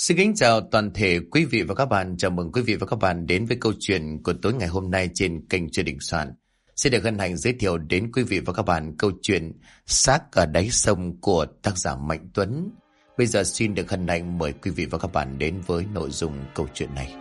Xin kính chào toàn thể quý vị và các bạn. Chào mừng quý vị và các bạn đến với câu chuyện của tối ngày hôm nay trên kênh Chuyện Đình Soạn. Xin được hân hạnh giới thiệu đến quý vị và các bạn câu chuyện Xác ở đáy sông của tác giả Mạnh Tuấn. Bây giờ xin được hân hạnh mời quý vị và các bạn đến với nội dung câu chuyện này.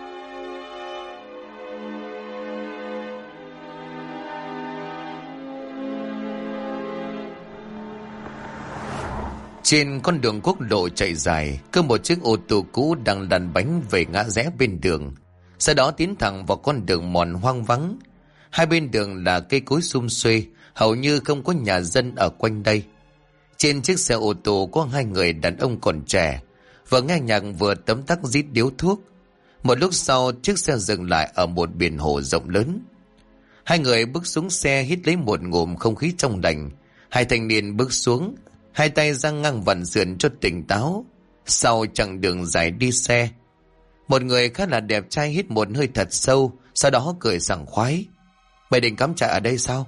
Trên con đường quốc lộ chạy dài, có một chiếc ô tô cũ đang lăn bánh về ngã rẽ bên đường. Sau đó tiến thẳng vào con đường mòn hoang vắng. Hai bên đường là cây cối sum xuê, hầu như không có nhà dân ở quanh đây. Trên chiếc xe ô tô có hai người đàn ông còn trẻ, vừa nghe nhạc vừa tấm tắc rít điếu thuốc. Một lúc sau, chiếc xe dừng lại ở một biển hồ rộng lớn. Hai người bước xuống xe hít lấy một ngụm không khí trong lành. Hai thanh niên bước xuống, hai tay giang ngang vặn sườn cho tỉnh táo. Sau chặng đường dài đi xe, một người khá là đẹp trai hít một hơi thật sâu, sau đó cười sảng khoái. Mày định cắm trại ở đây sao?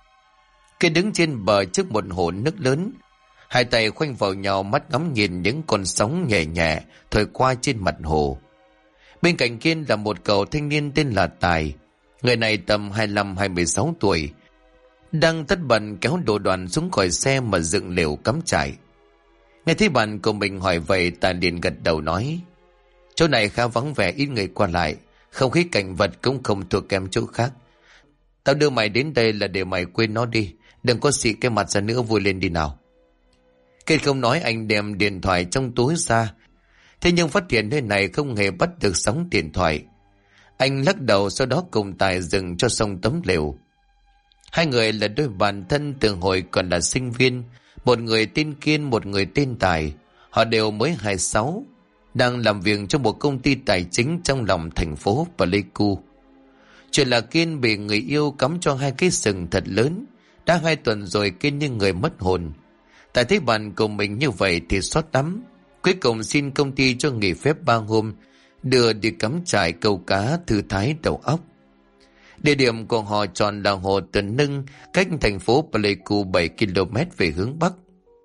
Cái đứng trên bờ trước một hồ nước lớn, hai tay khoanh vào nhau, mắt ngắm nhìn những con sóng nhẹ nhẹ thổi qua trên mặt hồ. Bên cạnh kia là một cậu thanh niên tên là Tài. Người này tầm 25-26 tuổi, đang tất bật kéo đồ đoàn xuống khỏi xe mà dựng lều cắm trại. Nghe thấy bạn của mình hỏi vậy, Tài liền gật đầu nói: chỗ này khá vắng vẻ, ít người qua lại, không khí cảnh vật cũng không thua kém chỗ khác. Tao đưa mày đến đây là để mày quên nó đi, đừng có xị cái mặt ra nữa, vui lên đi nào. Kết không nói, anh đem điện thoại trong túi ra. Thế nhưng phát hiện nơi này không hề bắt được sóng điện thoại. Anh lắc đầu, sau đó cùng Tài dừng cho xong tấm lều. Hai người là đôi bạn thân từ hồi còn là sinh viên. Một người tên Kiên, một người tên Tài. Họ đều mới 26, đang làm việc trong một công ty tài chính trong lòng thành phố Pleiku. Chuyện là Kiên bị người yêu cắm cho hai cái sừng thật lớn. Đã 2 tuần rồi Kiên như người mất hồn. Tài thấy bạn của mình như vậy thì xót lắm. Cuối cùng xin công ty cho nghỉ phép 3 hôm, đưa đi cắm trại câu cá thư thái đầu óc. Địa điểm của họ chọn là hồ Tần Nưng, cách thành phố Pleiku 7 km về hướng Bắc.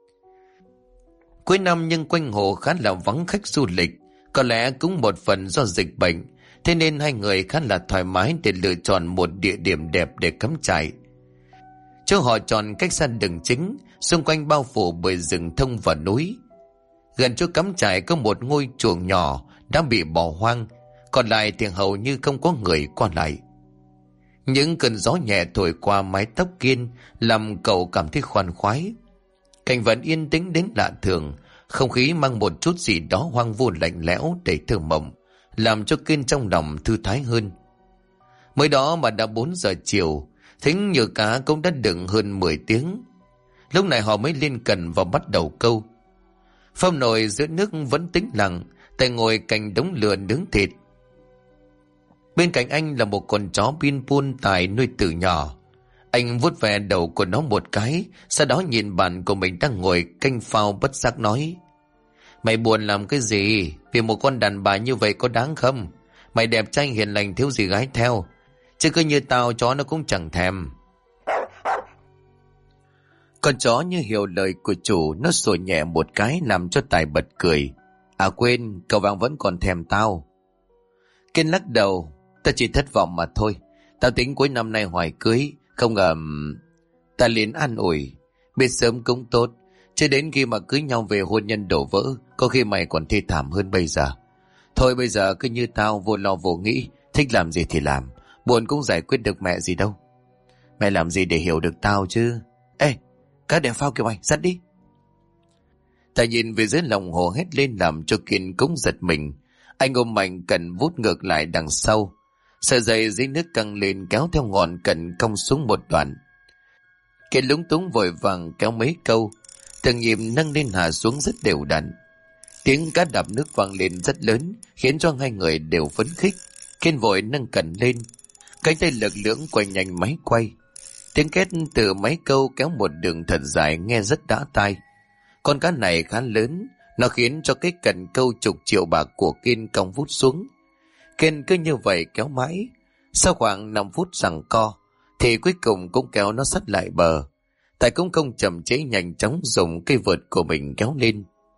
Cuối năm nhưng quanh hồ khá là vắng khách du lịch, có lẽ cũng một phần do dịch bệnh, thế nên hai người khá là thoải mái để lựa chọn một địa điểm đẹp để cắm trại. Chỗ họ chọn cách xa đường chính, xung quanh bao phủ bởi rừng thông và núi. Gần chỗ cắm trại có một ngôi chuồng nhỏ đã bị bỏ hoang, còn lại thì hầu như không có người qua lại. Những cơn gió nhẹ thổi qua mái tóc Kiên làm cậu cảm thấy khoan khoái. Cảnh vật yên tĩnh đến lạ thường, không khí mang một chút gì đó hoang vu lạnh lẽo đầy thơ mộng, làm cho Kiên trong lòng thư thái hơn. Mới đó mà đã 4 giờ chiều, thính như cá cũng đã đựng hơn 10 tiếng. Lúc này họ mới lên cần và bắt đầu câu. Phong nồi giữa nước vẫn tĩnh lặng, Tài ngồi cạnh đống lửa nướng thịt. Bên cạnh anh là một con chó Pitbull Tài nuôi từ nhỏ. Anh vuốt ve đầu của nó một cái, sau đó nhìn bạn của mình đang ngồi canh phao bất giác nói: mày buồn làm cái gì? Vì một con đàn bà như vậy có đáng không? Mày đẹp trai hiền lành, thiếu gì gái theo. Chứ cứ như tao, chó nó cũng chẳng thèm. Con chó như hiểu lời của chủ, nó sủa nhẹ một cái làm cho Tài bật cười. À quên, cậu vàng vẫn còn thèm tao. Kiên lắc đầu: ta chỉ thất vọng mà thôi. Tao tính cuối năm nay hoài cưới, không ngờ... Ta liền an ủi: biết sớm cũng tốt, chứ đến khi mà cưới nhau về hôn nhân đổ vỡ, có khi mày còn thê thảm hơn bây giờ. Thôi bây giờ cứ như tao, vô lo vô nghĩ, thích làm gì thì làm, buồn cũng giải quyết được mẹ gì đâu. Mẹ làm gì để hiểu được tao chứ? Ê, cá đèo phao kìa mày, dắt đi. Ta nhìn về dưới lòng hồ hét lên làm cho Kiên cũng giật mình. Anh ôm mạnh cần vút ngược lại đằng sau. Sợi dây dưới nước căng lên kéo theo ngọn cần cong xuống một đoạn. Kiên lúng túng vội vàng kéo mấy câu, từng nhịp nâng lên hạ xuống rất đều đặn. Tiếng cá đạp nước vang lên rất lớn, khiến cho hai người đều phấn khích. Kiên vội nâng cần lên, cánh tay lực lưỡng quay nhanh máy quay. Tiếng két từ máy câu kéo một đường thật dài nghe rất đã tai. Con cá này khá lớn, nó khiến cho cái cần câu chục triệu bạc của Kiên cong vút xuống. Kiên cứ như vậy kéo mãi, sau khoảng 5 phút giằng co thì cuối cùng cũng kéo nó sát lại bờ. Tài cũng không chậm chế, nhanh chóng dùng cây vợt của mình kéo lên.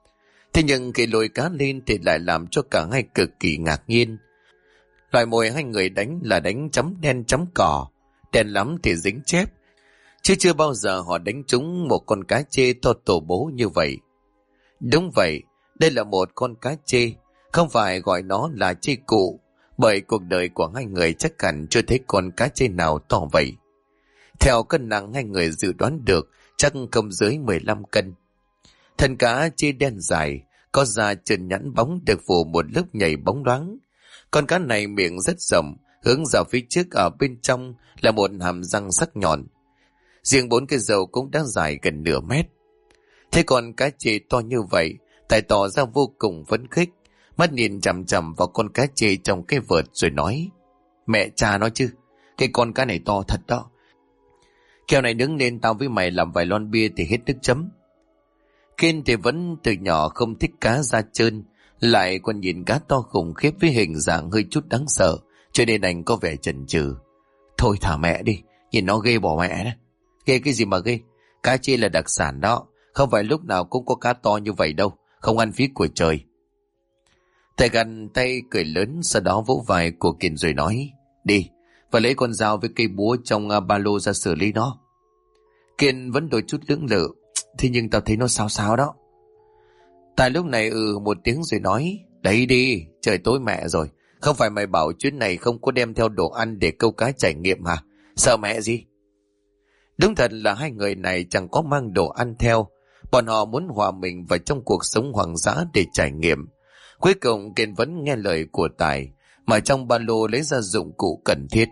Thế nhưng khi lôi cá lên thì lại làm cho cả hai cực kỳ ngạc nhiên. Loại mồi hai người đánh là đánh chấm đen chấm cỏ, đen lắm thì dính chép, chứ chưa bao giờ họ đánh trúng một con cá chê to tổ bố như vậy. Đúng vậy, đây là một con cá chê, không phải gọi nó là chê cụ, bởi cuộc đời của hai người chắc hẳn chưa thấy con cá chê nào to vậy. Theo cân nặng hai người dự đoán được chắc không dưới 15 cân. Thân cá chê đen dài, có da trơn nhẵn bóng được phủ một lớp nhầy bóng loáng. Con cá này miệng rất rộng, hướng ra phía trước, ở bên trong là một hàm răng sắc nhọn. Riêng 4 cái râu cũng đã dài gần nửa mét. Thế con cá chê to như vậy, Tài tỏ ra vô cùng phấn khích, mắt nhìn chằm chằm vào con cá chê trong cái vợt rồi nói: Mẹ cha nó chứ, cái con cá này to thật đó. Kèo này đứng lên tao với mày làm vài lon bia thì hết nước chấm. Kiên thì vẫn từ nhỏ không thích cá da trơn, lại còn nhìn cá to khủng khiếp với hình dạng hơi chút đáng sợ, cho nên anh có vẻ chần chừ. Thôi thả mẹ đi, nhìn nó ghê bỏ mẹ đó. Ghê cái gì mà ghê, cá chê là đặc sản đó, không phải lúc nào cũng có cá to như vậy đâu, không ăn phí của trời. Thầy gằn tay cười lớn, sau đó vỗ vai của Kiên rồi nói: Đi, và lấy con dao với cây búa trong ba lô ra xử lý nó. Kiên vẫn đôi chút lưỡng lự: Thế nhưng tao thấy nó sao sao đó. Tài lúc này một tiếng rồi nói: Đấy đi, trời tối mẹ rồi, không phải mày bảo chuyến này không có đem theo đồ ăn để câu cá trải nghiệm hả? Sợ mẹ gì? Đúng thật là hai người này chẳng có mang đồ ăn theo, bọn họ muốn hòa mình vào trong cuộc sống hoang dã để trải nghiệm. Cuối cùng Kiên vẫn nghe lời của Tài, mà trong ba lô lấy ra dụng cụ cần thiết.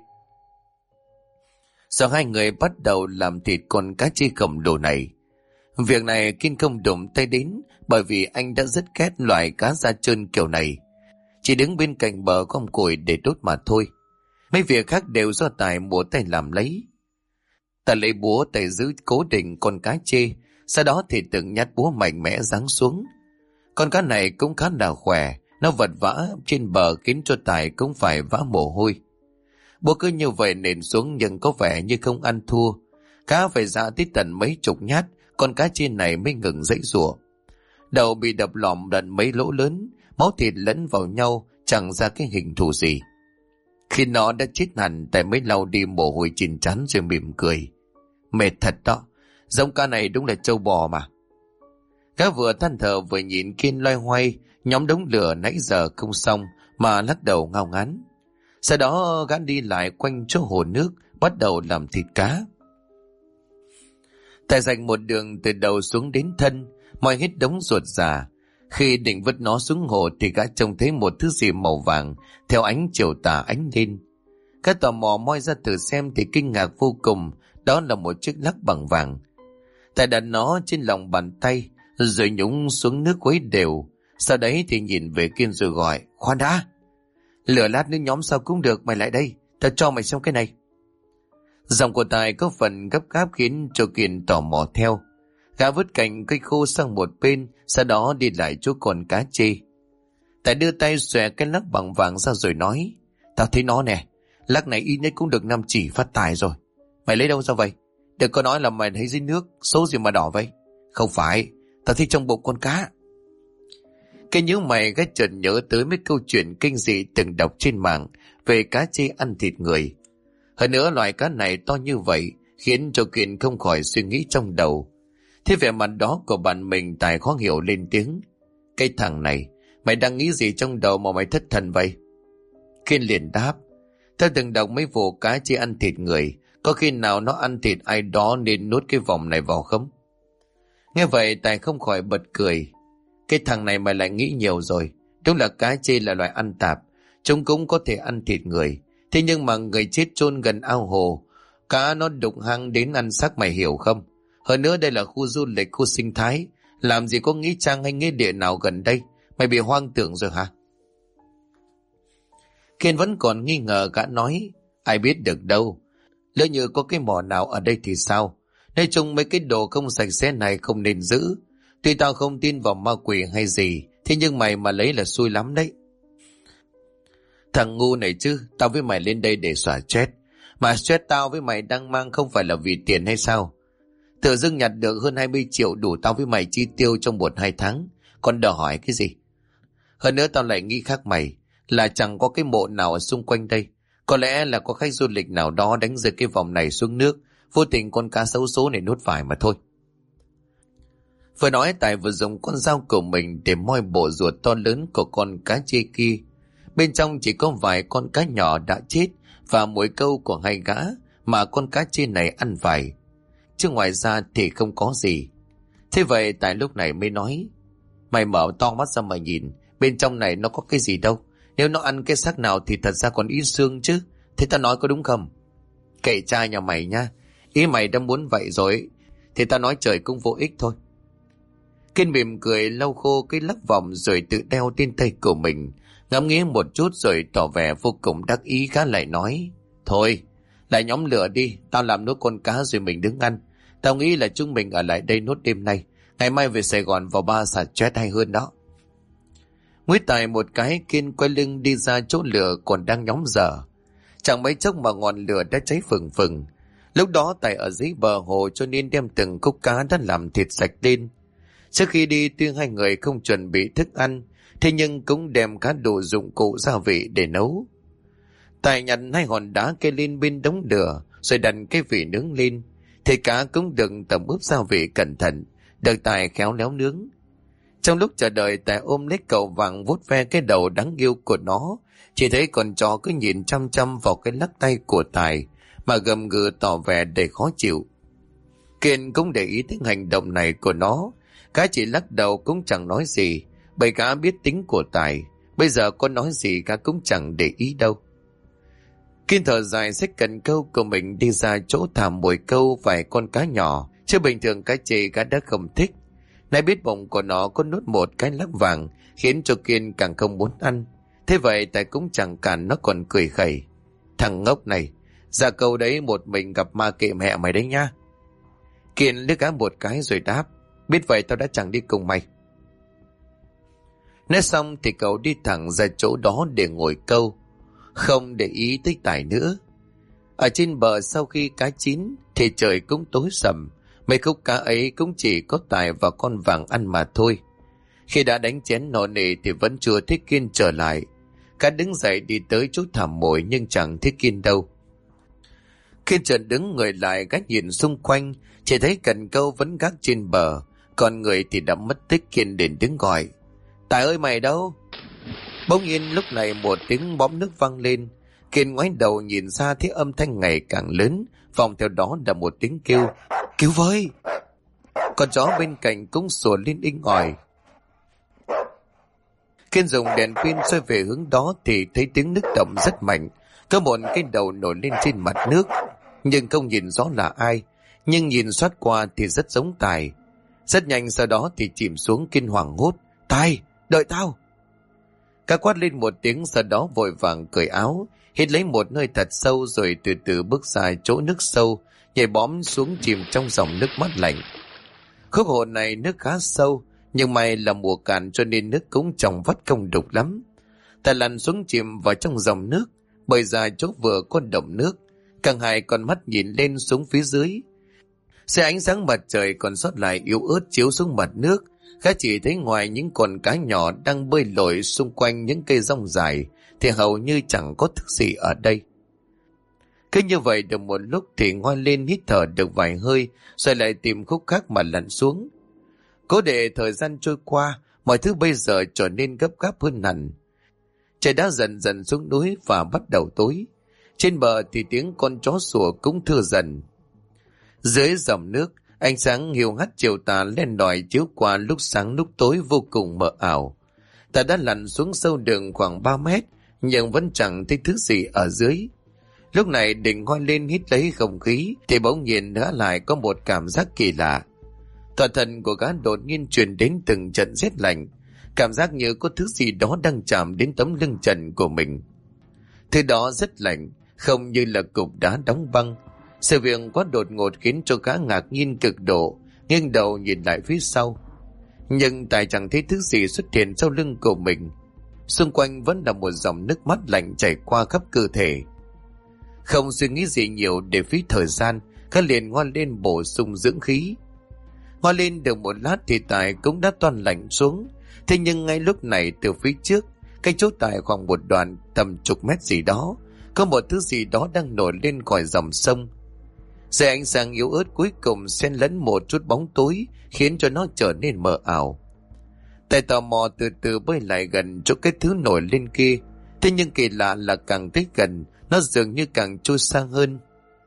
Sau hai người bắt đầu làm thịt con cá chê khổng lồ này. Việc này Kiên không đụng tay đến, bởi vì anh đã rất ghét loại cá da trơn kiểu này. Chỉ đứng bên cạnh bờ gom củi để đốt mà thôi. Mấy việc khác đều do Tài múa tay làm lấy. Tài lấy búa, Tài giữ cố định con cá chê, sau đó thì từng nhát búa mạnh mẽ giáng xuống. Con cá này cũng khá là khỏe, nó vật vã trên bờ khiến cho Tài cũng phải vã mồ hôi. Búa cứ như vậy nện xuống nhưng có vẻ như không ăn thua. Cá phải ra tới tận mấy chục nhát, con cá chê này mới ngừng giãy giụa. Đầu bị đập lòm đận mấy lỗ lớn, máu thịt lẫn vào nhau, chẳng ra cái hình thù gì. Khi nó đã chết hẳn, Tài mới lau đi mồ hôi trên trán rồi mỉm cười. Mệt thật đó, giống cá này đúng là trâu bò mà. Gã vừa than thở vừa nhìn Kiên loay hoay nhóm đống lửa nãy giờ không xong mà lắc đầu ngao ngán. Sau đó gã đi lại quanh chỗ hồ nước, bắt đầu làm thịt cá. Tài dành một đường từ đầu xuống đến thân, moi hết đống ruột già. Khi định vứt nó xuống hồ thì gã trông thấy một thứ gì màu vàng theo ánh chiều tà ánh lên. Gã tò mò moi ra thử xem thì kinh ngạc vô cùng, đó là một chiếc lắc bằng vàng. Tài đặt nó trên lòng bàn tay rồi nhúng xuống nước khuấy đều. Sau đấy thì nhìn về Kiên rồi gọi: Khoan đã, lửa lát nữa nhóm sao cũng được, mày lại đây, tao cho mày xem cái này. Giọng của Tài có phần gấp gáp khiến cho Kiên tò mò theo. Gã vứt cành cây khô sang một bên, sau đó đi lại chỗ con cá chê. Tài đưa tay xòe cái lắc bằng vàng ra rồi nói: Tao thấy nó nè, lắc này ít nhất cũng được 5 chỉ phát tài rồi. Mày lấy đâu ra vậy? Đừng có nói là mày thấy dưới nước, số gì mà đỏ vậy? Không phải, tao thấy trong bụng con cá. Cái nhíu mày gã chợt nhớ tới mấy câu chuyện kinh dị từng đọc trên mạng về cá chê ăn thịt người. Hơn nữa loại cá này to như vậy khiến cho Kiên không khỏi suy nghĩ trong đầu. Thế vẻ mặt đó của bạn mình, Tài khó hiểu lên tiếng: Cái thằng này, mày đang nghĩ gì trong đầu mà mày thất thần vậy? Kiên liền đáp: Tao từng đọc mấy vụ cá chê ăn thịt người, có khi nào nó ăn thịt ai đó nên nuốt cái vòng này vào không? Nghe vậy Tài không khỏi bật cười: Cái thằng này mày lại nghĩ nhiều rồi. Đúng là cá chê là loài ăn tạp, chúng cũng có thể ăn thịt người. Thế nhưng mà người chết chôn gần ao hồ, cá nó đục hang đến ăn xác, mày hiểu không? Hơn nữa đây là khu du lịch, khu sinh thái, làm gì có nghĩa trang hay nghĩa địa nào gần đây. Mày bị hoang tưởng rồi hả? Kiên vẫn còn nghi ngờ, gã nói: Ai biết được đâu, lỡ như có cái mỏ nào ở đây thì sao? Nói chung mấy cái đồ không sạch sẽ này không nên giữ. Tuy tao không tin vào ma quỷ hay gì, thế nhưng mày mà lấy là xui lắm đấy. Thằng ngu này chứ, tao với mày lên đây để xóa stress. Mà stress tao với mày đang mang không phải là vì tiền hay sao? Tự dưng nhặt được hơn 20 triệu đủ tao với mày chi tiêu trong 1-2 tháng. Còn đòi hỏi cái gì? Hơn nữa tao lại nghĩ khác mày, là chẳng có cái mộ nào ở xung quanh đây. Có lẽ là có khách du lịch nào đó đánh rơi cái vòng này xuống nước, vô tình con cá xấu số này nuốt phải mà thôi. Vừa nói Tài vừa dùng con dao của mình để moi bộ ruột to lớn của con cá chê kia. Bên trong chỉ có vài con cá nhỏ đã chết và mồi câu của hai gã mà con cá chê này ăn phải. Chứ ngoài ra thì không có gì. Thế vậy Tài lúc này mới nói, mày mở to mắt ra mà nhìn, bên trong này nó có cái gì đâu. Nếu nó ăn cái xác nào thì thật ra còn ít xương chứ. Thế tao nói có đúng không? Kệ cha nhà mày nha. Ý mày đã muốn vậy rồi thì tao nói trời cũng vô ích thôi. Kiên mỉm cười lau khô cái lắc vòng rồi tự đeo trên tay của mình, ngắm nghía một chút rồi tỏ vẻ vô cùng đắc ý khá lại nói, thôi lại nhóm lửa đi, tao làm nốt con cá rồi mình đứng ăn. Tao nghĩ là chúng mình ở lại đây nốt đêm nay, ngày mai về Sài Gòn vào bar xả stress hay hơn đó. Nguyễn Tài một cái, Kiên quay lưng đi ra chỗ lửa còn đang nhóm dở. Chẳng mấy chốc mà ngọn lửa đã cháy phừng phừng. Lúc đó Tài ở dưới bờ hồ cho nên đem từng khúc cá đã làm thịt sạch lên. Trước khi đi tuy hai người không chuẩn bị thức ăn, thế nhưng cũng đem khá đủ dụng cụ gia vị để nấu. Tài nhặt hai hòn đá kê lên bên đống lửa rồi đặt cái vỉ nướng lên. Thì cá cũng được tẩm ướp gia vị cẩn thận, được Tài khéo léo nướng. Trong lúc chờ đợi, Tài ôm lấy cậu vàng vuốt ve cái đầu đáng yêu của nó. Chỉ thấy con chó cứ nhìn chăm chăm vào cái lắc tay của Tài mà gầm gừ tỏ vẻ đầy khó chịu. Kiên cũng để ý đến hành động này của nó. Cá chỉ lắc đầu cũng chẳng nói gì, bởi cá biết tính của Tài. Bây giờ có nói gì cá cũng chẳng để ý đâu. Kiên thở dài xách cần câu của mình đi ra chỗ thả mồi câu vài con cá nhỏ, chứ bình thường cá chê cá đã không thích. Nay biết bụng của nó có nuốt một cái lắc vàng, khiến cho Kiên càng không muốn ăn. Thế vậy Tài cũng chẳng cản, nó còn cười khẩy. Thằng ngốc này, ra câu đấy một mình gặp ma kệ mẹ mày đấy nha. Kiên liếc cá một cái rồi đáp, biết vậy tao đã chẳng đi cùng mày. Nói xong thì cậu đi thẳng ra chỗ đó để ngồi câu, không để ý tới Tài nữa. Ở trên bờ sau khi cá chín thì trời cũng tối sầm, mấy khúc cá ấy cũng chỉ có Tài và con vàng ăn mà thôi. Khi đã đánh chén nọ nề thì vẫn chưa thấy Kiên trở lại. Cá đứng dậy đi tới chỗ thả mồi nhưng chẳng thấy Kiên đâu. Kiên chợt đứng người lại gác nhìn xung quanh, chỉ thấy cần câu vẫn gác trên bờ, còn người thì đã mất tích. Kiên đến đứng gọi, Tài ơi mày đâu? Bỗng nhiên lúc này một tiếng bóm nước vang lên. Kiên ngoái đầu nhìn xa thấy âm thanh ngày càng lớn, vòng theo đó là một tiếng kêu, cứu với. Con chó bên cạnh cũng sủa lên inh ỏi. Kiên dùng đèn pin soi về hướng đó thì thấy tiếng nước động rất mạnh, có một cái đầu nổi lên trên mặt nước, nhưng không nhìn rõ là ai, nhưng nhìn xoát qua thì rất giống Tài. Rất nhanh sau đó thì chìm xuống. Kiên hoảng hốt, Tài, đợi tao. Cá quát lên một tiếng, sau đó vội vàng cởi áo, hít lấy một hơi thật sâu rồi từ từ bước ra chỗ nước sâu, nhảy bõm xuống chìm trong dòng nước mát lạnh. Khúc hồ này nước khá sâu, nhưng may là mùa cạn cho nên nước cũng trong vắt không đục lắm. Ta lặn xuống chìm vào trong dòng nước, bơi ra chỗ vừa có động nước, càng hai con mắt nhìn lên xuống phía dưới. Xe ánh sáng mặt trời còn sót lại yếu ớt chiếu xuống mặt nước. Khá chỉ thấy ngoài những con cá nhỏ đang bơi lội xung quanh những cây rong dài thì hầu như chẳng có thứ gì ở đây. Cứ như vậy được một lúc thì ngoan lên hít thở được vài hơi, rồi lại tìm khúc khác mà lặn xuống. Cố để thời gian trôi qua, mọi thứ bây giờ trở nên gấp gáp hơn hẳn. Trời đã dần dần xuống núi và bắt đầu tối. Trên bờ thì tiếng con chó sủa cũng thưa dần. Dưới dòng nước, ánh sáng hiu hắt chiều tà len lỏi chiếu qua lúc sáng lúc tối vô cùng mờ ảo. Ta đã lặn xuống sâu đường khoảng 3 mét, nhưng vẫn chẳng thấy thứ gì ở dưới. Lúc này định ngoi lên hít lấy không khí, thì bỗng nhiên nữa lại có một cảm giác kỳ lạ. Toàn thân của gã đột nhiên truyền đến từng trận rét lạnh, cảm giác như có thứ gì đó đang chạm đến tấm lưng trần của mình. Thứ đó rất lạnh, không như là cục đá đóng băng. Sự việc quá đột ngột khiến cho gã ngạc nhiên cực độ, nghiêng đầu nhìn lại phía sau. Nhưng Tài chẳng thấy thứ gì xuất hiện sau lưng của mình. Xung quanh vẫn là một dòng nước mắt lạnh chảy qua khắp cơ thể. Không suy nghĩ gì nhiều để phí thời gian, gã liền ngoan lên bổ sung dưỡng khí. Ngoan lên được một lát thì Tài cũng đã toan lạnh xuống. Thế nhưng ngay lúc này từ phía trước, cách chỗ Tài khoảng một đoạn tầm chục mét gì đó, có một thứ gì đó đang nổi lên khỏi dòng sông. Dưới ánh sáng yếu ớt cuối cùng xen lẫn một chút bóng tối, khiến cho nó trở nên mờ ảo. Tài tò mò từ từ bơi lại gần chỗ cái thứ nổi lên kia. Thế nhưng kỳ lạ là càng tới gần, nó dường như càng trôi xa hơn,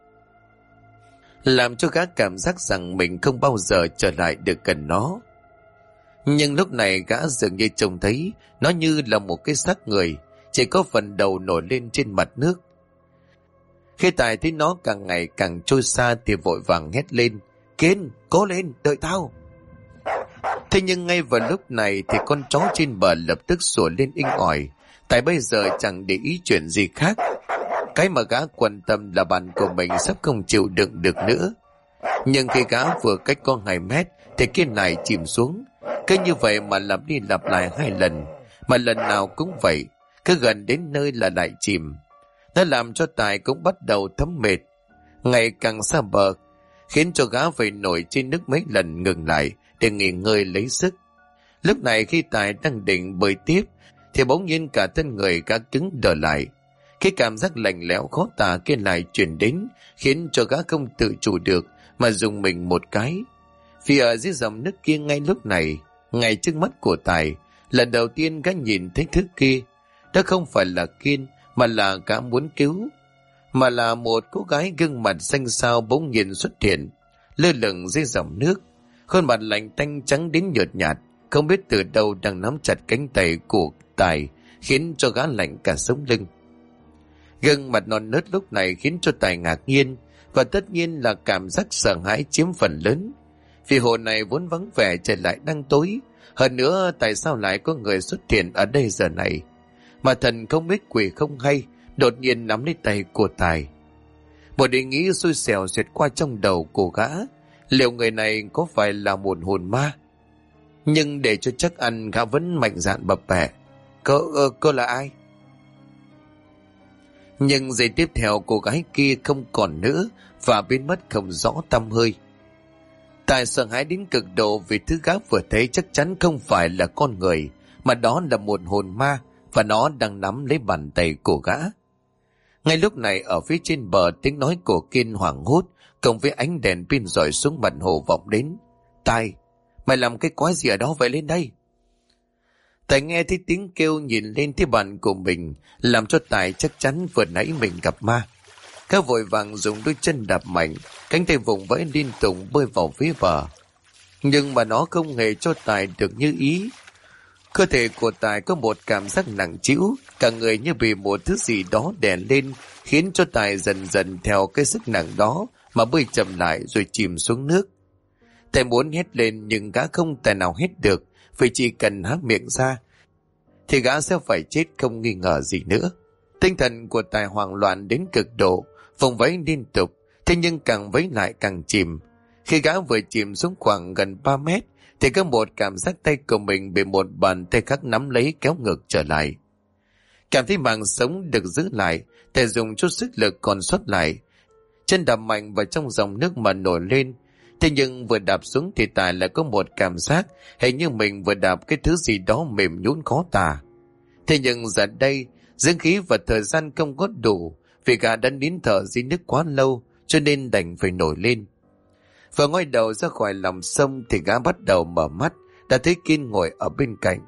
làm cho gã cảm giác rằng mình không bao giờ trở lại được gần nó. Nhưng lúc này gã dường như trông thấy nó như là một cái xác người, chỉ có phần đầu nổi lên trên mặt nước. Khi Tài thấy nó càng ngày càng trôi xa thì vội vàng hét lên: Kiên, cố lên, đợi tao. Thế nhưng ngay vào lúc này thì con chó trên bờ lập tức sủa lên inh ỏi. Tài bây giờ chẳng để ý chuyện gì khác. Cái mà gã quan tâm là bạn của mình sắp không chịu đựng được nữa. Nhưng khi gã vừa cách có 2 mét thì Kiên lại chìm xuống. Cứ như vậy mà lặp đi lặp lại 2 lần, mà lần nào cũng vậy, cứ gần đến nơi là lại chìm. Nó làm cho Tài cũng bắt đầu thấm mệt, ngày càng xa bờ, khiến cho gã phải nổi trên nước mấy lần ngừng lại để nghỉ ngơi lấy sức. Lúc này khi Tài đang định bơi tiếp thì bỗng nhiên cả thân người gã cứng đờ lại. Cái cảm giác lạnh lẽo khó tả kia lại truyền đến, khiến cho gã không tự chủ được mà dùng mình một cái. Vì ở dưới dòng nước kia ngay lúc này, ngay trước mắt của Tài, lần đầu tiên gã nhìn thấy thứ kia. Đó không phải là Kiên, mà là gã muốn cứu, mà là một cô gái gương mặt xanh xao bỗng nhiên xuất hiện, lơ lửng dưới dòng nước. Khuôn mặt lạnh tanh trắng đến nhợt nhạt, không biết từ đâu đang nắm chặt cánh tay của Tài, khiến cho gã lạnh cả sống lưng. Gương mặt non nớt lúc này khiến cho Tài ngạc nhiên, và tất nhiên là cảm giác sợ hãi chiếm phần lớn. Vì hồ này vốn vắng vẻ, trời lại đang tối. Hơn nữa tại sao lại có người xuất hiện ở đây giờ này? Mà thần không biết quỷ không hay, đột nhiên nắm lấy tay của Tài. Một ý nghĩ xui xẻo xẹt qua trong đầu của gã. Liệu người này có phải là một hồn ma? Nhưng để cho chắc ăn, gã vẫn mạnh dạn bập bẹ: Cô là ai? Nhưng giây tiếp theo cô gái kia không còn nữa và biến mất không rõ tăm hơi. Tài sợ hãi đến cực độ vì thứ gã vừa thấy chắc chắn không phải là con người, mà đó là một hồn ma, và nó đang nắm lấy bàn tay của gã. Ngay lúc này ở phía trên bờ, tiếng nói của Kiên hoảng hốt cộng với ánh đèn pin rọi xuống mặt hồ vọng đến: Tài, mày làm cái quái gì ở đó vậy, lên đây! Tài nghe thấy tiếng kêu, nhìn lên thấy bạn của mình, làm cho Tài chắc chắn vừa nãy mình gặp ma. Các vội vàng dùng đôi chân đạp mạnh, cánh tay vùng vẫy liên tục bơi vào phía bờ. Nhưng mà nó không hề cho Tài được như ý. Cơ thể của Tài có một cảm giác nặng trĩu, cả người như bị một thứ gì đó đè lên, khiến cho Tài dần dần theo cái sức nặng đó mà bơi chậm lại rồi chìm xuống nước. Tài muốn hét lên nhưng gã không tài nào hét được, vì chỉ cần há miệng ra thì gã sẽ phải chết không nghi ngờ gì nữa. Tinh thần của Tài hoảng loạn đến cực độ, vùng vẫy liên tục, thế nhưng càng vẫy lại càng chìm. Khi gã vừa chìm xuống khoảng gần 3 mét thì có một cảm giác tay của mình bị một bàn tay khác nắm lấy kéo ngược trở lại. Cảm thấy mạng sống được giữ lại, Tài dùng chút sức lực còn sót lại, chân đạp mạnh vào trong dòng nước mà nổi lên. Thế nhưng vừa đạp xuống thì Tài lại có một cảm giác hình như mình vừa đạp cái thứ gì đó mềm nhũn khó tả. Thế nhưng giờ đây, dưỡng khí và thời gian không có đủ, vì gã đã nín thở dưới nước quá lâu, cho nên đành phải nổi lên. Vừa ngoi đầu ra khỏi lòng sông thì gã bắt đầu mở mắt, đã thấy Kiên ngồi ở bên cạnh.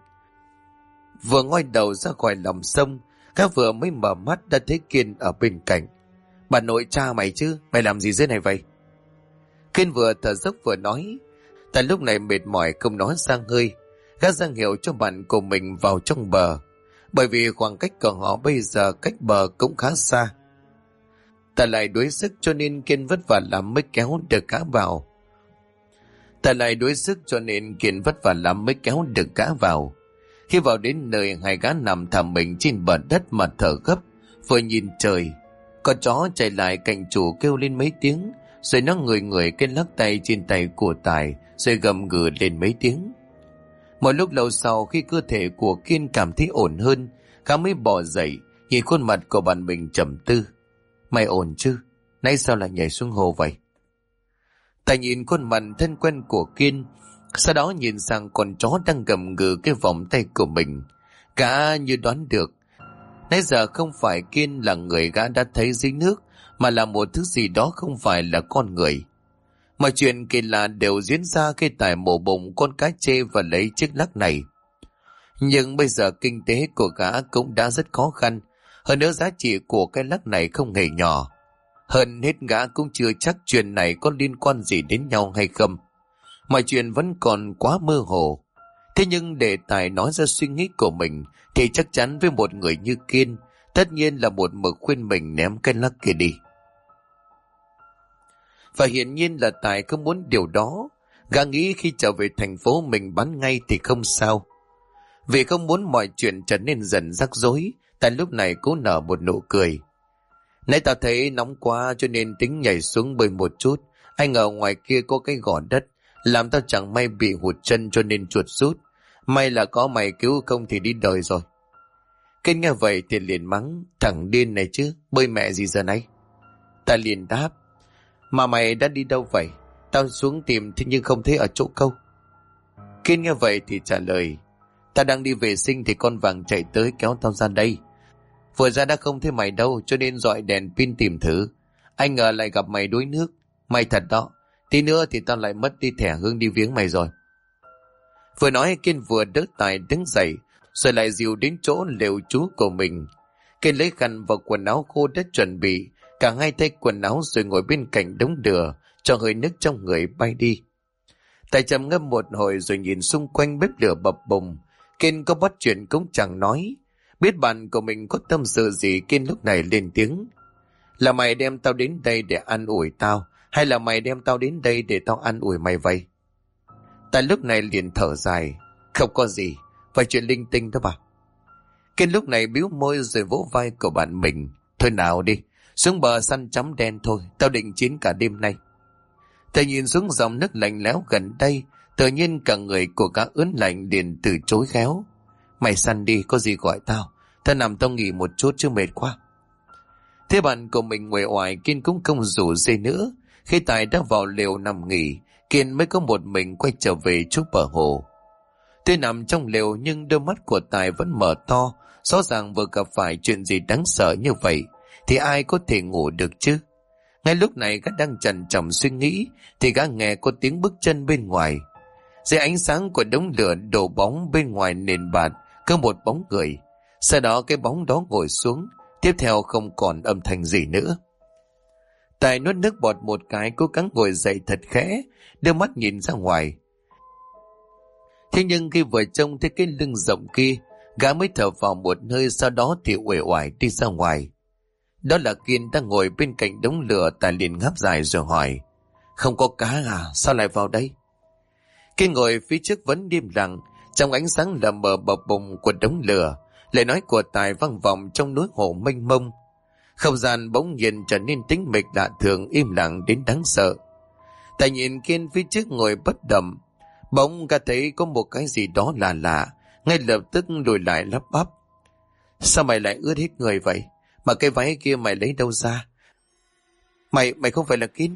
Vừa ngoi đầu ra khỏi lòng sông, gã vừa mới mở mắt đã thấy Kiên ở bên cạnh. Bà nội cha mày chứ, mày làm gì dưới này vậy? Kiên vừa thở dốc vừa nói. Tại lúc này mệt mỏi không nói ra hơi, gã ra hiệu cho bạn của mình vào trong bờ, bởi vì khoảng cách của họ bây giờ cách bờ cũng khá xa. Tại lại đuối sức cho nên Kiên vất vả lắm mới kéo được gã vào. Khi vào đến nơi, hai gã nằm thầm mình trên bờ đất mà thở gấp, vừa nhìn trời. Con chó chạy lại cạnh chủ kêu lên mấy tiếng, rồi nó ngửi cái lắc tay trên tay của Tài, rồi gầm gừ lên mấy tiếng. Một lúc lâu sau, khi cơ thể của Kiên cảm thấy ổn hơn, gã mới bò dậy, nhìn khuôn mặt của bạn mình trầm tư. Mày ổn chứ? Nãy sao lại nhảy xuống hồ vậy? Tài nhìn khuôn mặt thân quen của Kiên, Sau đó nhìn sang con chó đang gầm gừ cái vòng tay của mình. Gã như đoán được, nãy giờ không phải Kiên là người gã đã thấy dưới nước, mà là một thứ gì đó không phải là con người. Mọi chuyện kỳ lạ đều diễn ra khi Tài mổ bụng con cá chê và lấy chiếc lắc này. Nhưng bây giờ kinh tế của gã cũng đã rất khó khăn, hơn nữa giá trị của cái lắc này không hề nhỏ. Hơn hết gã cũng chưa chắc chuyện này có liên quan gì đến nhau hay không. Mọi chuyện vẫn còn quá mơ hồ. Thế nhưng để Tài nói ra suy nghĩ của mình thì chắc chắn với một người như Kiên, tất nhiên là một mực khuyên mình ném cái lắc kia đi. Và hiển nhiên là Tài không muốn điều đó. Gã nghĩ khi trở về thành phố mình bán ngay thì không sao. Vì không muốn mọi chuyện trở nên dần rắc rối, Tài lúc này cố nở một nụ cười. Nãy tao thấy nóng quá cho nên tính nhảy xuống bơi một chút. Anh ngờ ngoài kia có cái gò đất, làm tao chẳng may bị hụt chân cho nên chuột rút. May là có mày cứu không thì đi đời rồi. Kiên nghe vậy thì liền mắng, thằng điên này chứ, bơi mẹ gì giờ này. Ta liền đáp, mà mày đã đi đâu vậy? Tao xuống tìm thế nhưng không thấy ở chỗ câu. Kiên nghe vậy thì trả lời, ta đang đi vệ sinh thì con Vàng chạy tới kéo tao ra đây. Vừa ra đã không thấy mày đâu cho nên dọi đèn pin tìm thử. Anh ngờ lại gặp mày đuối nước. May thật đó, tí nữa thì tao lại mất đi thẻ Hương đi viếng mày rồi. Vừa nói Kiên vừa đỡ Tài đứng dậy, rồi lại dìu đến chỗ lều trú của mình. Kiên lấy khăn và quần áo khô đã chuẩn bị, cả hai thay quần áo rồi ngồi bên cạnh đống lửa, cho hơi nước trong người bay đi. Tài trầm ngâm một hồi rồi nhìn xung quanh bếp lửa bập bùng. Kiên có bắt chuyện cũng chẳng nói. Biết bạn của mình có tâm sự gì, Kiên lúc này lên tiếng. Là mày đem tao đến đây để an ủi tao, hay là mày đem tao đến đây để tao an ủi mày vậy? Tài lúc này liền thở dài. Không có gì, phải chuyện linh tinh đó bà. Kiên lúc này bĩu môi rồi vỗ vai của bạn mình. Thôi nào đi, xuống bờ săn chấm đen thôi, tao định chiến cả đêm nay. Thầy nhìn xuống dòng nước lạnh lẽo gần đây, tự nhiên cả người của gã ướn lạnh liền từ chối khéo. Mày săn đi, có gì gọi tao, tao nằm tao nghỉ một chút chứ mệt quá. Thế bạn của mình nguội oải, Kiên cũng không rủ dây nữa. Khi Tài đã vào lều nằm nghỉ, Kiên mới có một mình quay trở về chỗ bờ hồ. Tuy nằm trong lều nhưng đôi mắt của Tài vẫn mở to, rõ ràng vừa gặp phải chuyện gì đáng sợ như vậy thì ai có thể ngủ được chứ. Ngay lúc này gã đang chần chòng suy nghĩ thì gã nghe có tiếng bước chân bên ngoài. Dưới ánh sáng của đống lửa đổ bóng bên ngoài nền bạt có một bóng người. Sau đó cái bóng đó ngồi xuống, tiếp theo không còn âm thanh gì nữa. Tài nuốt nước bọt một cái, cố gắng ngồi dậy thật khẽ, đưa mắt nhìn ra ngoài. Thế nhưng khi vừa trông thấy cái lưng rộng kia, gã mới thở vào một hơi, sau đó thì uể oải đi ra ngoài. Đó là Kiên đang ngồi bên cạnh đống lửa. Tài liền ngáp dài rồi hỏi, không có cá à, sao lại vào đây? Kiên ngồi phía trước vẫn im lặng, trong ánh sáng lờ mờ bập bùng của đống lửa, lời nói của Tài vang vọng trong núi hồ mênh mông. Không gian bỗng nhiên trở nên tĩnh mịch lạ thường, im lặng đến đáng sợ. Tài nhìn Kiên phía trước ngồi bất động, bỗng gã thấy có một cái gì đó lạ lạ, ngay lập tức lùi lại lắp bắp. Sao mày lại ướt hết người vậy? Mà cái váy kia mày lấy đâu ra? Mày không phải là Kiên?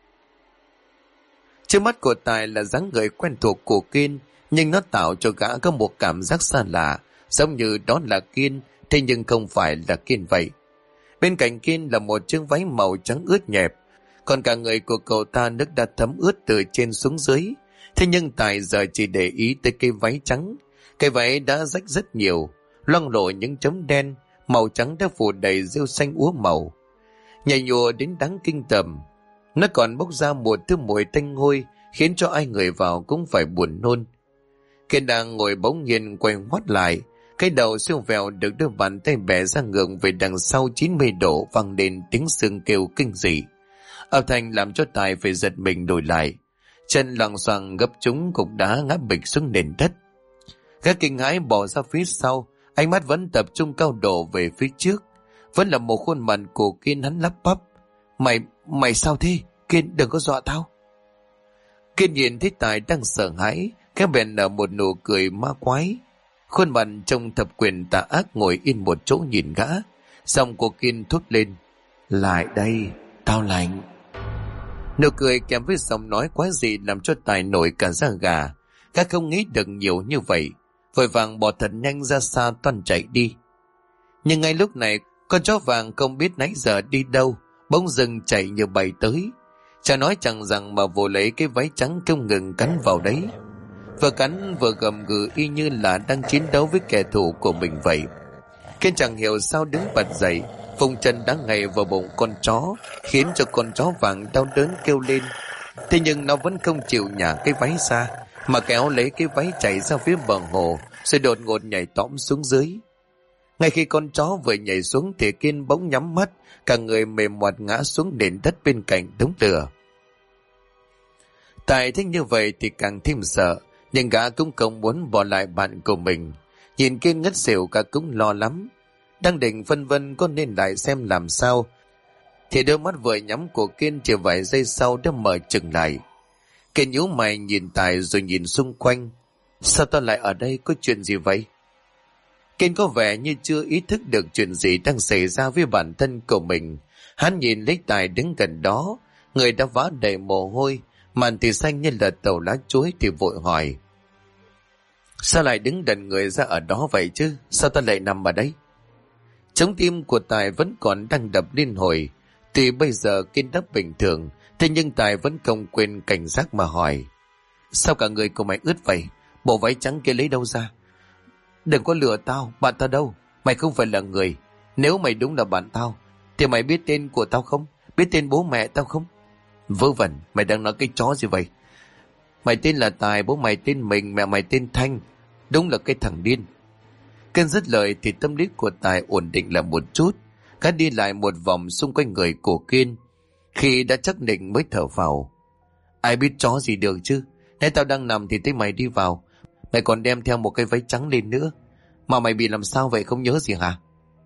Trước mắt của Tài là dáng người quen thuộc của Kiên, nhưng nó tạo cho gã có một cảm giác xa lạ, giống như đó là Kiên, thế nhưng không phải là Kiên vậy. Bên cạnh Kiên là một chiếc váy màu trắng ướt nhẹp, còn cả người của cậu ta nước đã thấm ướt từ trên xuống dưới. Thế nhưng Tài giờ chỉ để ý tới cái váy trắng. Cái váy đã rách rất nhiều, loang lổ những chấm đen, màu trắng đã phủ đầy rêu xanh úa màu, nhầy nhùa đến đáng kinh tởm. Nó còn bốc ra một thứ mùi tanh hôi, khiến cho ai người vào cũng phải buồn nôn. Kiên đang ngồi bỗng nhiên quay ngoắt lại, cái đầu siêu vẹo được đưa bàn tay bẻ ra ngược về đằng sau 90 độ, vang lên tiếng xương kêu kinh dị. Âm thanh làm cho Tài phải giật mình đổi lại, chân loạng xoạng gấp trúng cục đá ngã bịch xuống nền đất. Gã kinh hãi bỏ ra phía sau, ánh mắt vẫn tập trung cao độ về phía trước. Vẫn là một khuôn mặt của Kiên. Hắn lắp bắp, Mày sao thế? Kiên, đừng có dọa tao. Kiên nhìn thấy Tài đang sợ hãi, cái bèn nở một nụ cười ma quái. Khuôn mặt trông thập quyền tà ác ngồi yên một chỗ nhìn gã. Giọng của Kiên thốt lên, lại đây, tao lạnh. Nụ cười kèm với giọng nói quái dị làm cho Tài nổi cả da gà. Gã không nghĩ được nhiều như vậy, vội vàng bỏ thật nhanh ra xa toan chạy đi. Nhưng ngay lúc này, con chó vàng không biết nãy giờ đi đâu, bỗng dưng chạy như bay tới. Chả nói chẳng rằng mà vồ lấy cái váy trắng không ngừng cắn vào đấy. Vừa cắn vừa gầm gừ y như là đang chiến đấu với kẻ thù của mình vậy. Kiên chẳng hiểu sao đứng bật dậy, vùng chân đá ngay vào bụng con chó, khiến cho con chó vàng đau đớn kêu lên. Thế nhưng nó vẫn không chịu nhả cái váy ra, mà kéo lấy cái váy chạy ra phía bờ hồ, rồi đột ngột nhảy tõm xuống dưới. Ngay khi con chó vừa nhảy xuống thì Kiên bỗng nhắm mắt, cả người mềm ngoặt ngã xuống nền đất bên cạnh đống lửa. Tài thích như vậy thì càng thêm sợ, nhưng gã cũng không muốn bỏ lại bạn của mình. Nhìn Kiên ngất xỉu, gã cũng lo lắm. Đang định phân vân có nên lại xem làm sao, thì đôi mắt vừa nhắm của Kiên chỉ vài giây sau đã mở chừng lại. Kiên nhíu mày nhìn Tài rồi nhìn xung quanh. Sao tao lại ở đây, có chuyện gì vậy? Kiên có vẻ như chưa ý thức được chuyện gì đang xảy ra với bản thân của mình. Hắn nhìn lấy Tài đứng gần đó, người đã vã đầy mồ hôi, màn thì xanh như là tàu lá chuối, thì vội hỏi: sao lại đứng đần người ra ở đó vậy chứ? Sao ta lại nằm ở đây? Chống tim của Tài vẫn còn đang đập liên hồi. Tuy bây giờ Kiên đã bình thường, thế nhưng Tài vẫn không quên cảnh giác mà hỏi: sao cả người của mày ướt vậy? Bộ váy trắng kia lấy đâu ra? Đừng có lừa tao, bạn tao đâu? Mày không phải là người. Nếu mày đúng là bạn tao, thì mày biết tên của tao không? Biết tên bố mẹ tao không? Vớ vẩn, mày đang nói cái chó gì vậy? Mày tên là Tài, bố mày tên Mình, mẹ mày tên Thanh. Đúng là cái thằng điên. Kiên dứt lời thì tâm lý của Tài ổn định lại một chút. Gã đi lại một vòng xung quanh người của Kiên. Khi đã chắc định mới thở phào: ai biết chó gì được chứ? Nãy tao đang nằm thì thấy mày đi vào. Mày còn đem theo một cái váy trắng lên nữa. Mà mày bị làm sao vậy, không nhớ gì hả?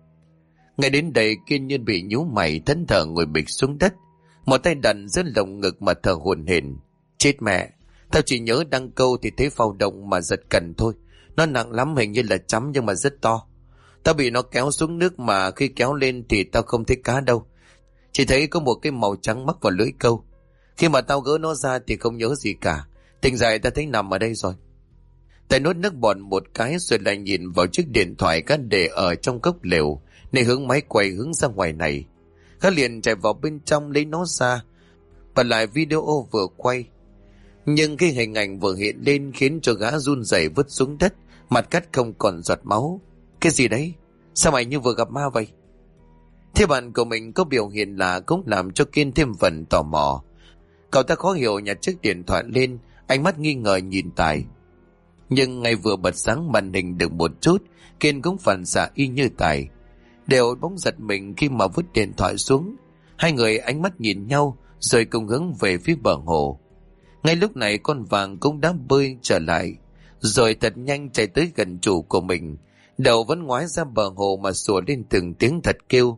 Ngay đến đây Kiên như bị nhíu mày, thẫn thờ ngồi bịch xuống đất, một tay đặt dưới lồng ngực mà thở hổn hển. Chết mẹ, tao chỉ nhớ đăng câu thì thấy phao động mà giật cần thôi. Nó nặng lắm, hình như là chấm nhưng mà rất to. Tao bị nó kéo xuống nước mà khi kéo lên thì tao không thấy cá đâu. Chỉ thấy có một cái màu trắng mắc vào lưỡi câu. Khi mà tao gỡ nó ra thì không nhớ gì cả. Tỉnh dậy tao thấy nằm ở đây rồi. Tài nuốt nước bọt một cái rồi lại nhìn vào chiếc điện thoại gã để ở trong cốc lều, nên hướng máy quay hướng ra ngoài này. Gã liền chạy vào bên trong lấy nó ra, và lại video vừa quay. Nhưng cái hình ảnh vừa hiện lên khiến cho gã run rẩy vứt xuống đất, mặt cắt không còn giọt máu. Cái gì đấy? Sao mày như vừa gặp ma vậy? Thế bạn của mình có biểu hiện lạ cũng làm cho Kiên thêm phần tò mò. Cậu ta khó hiểu nhặt chiếc điện thoại lên, ánh mắt nghi ngờ nhìn Tài. Nhưng ngay vừa bật sáng màn hình được một chút, Kiên cũng phản xạ y như Tài. Đều bỗng giật mình khi mà vứt điện thoại xuống. Hai người ánh mắt nhìn nhau rồi cùng hướng về phía bờ hồ. Ngay lúc này con vàng cũng đã bơi trở lại, rồi thật nhanh chạy tới gần chủ của mình, đầu vẫn ngoái ra bờ hồ mà sủa lên từng tiếng thật kêu.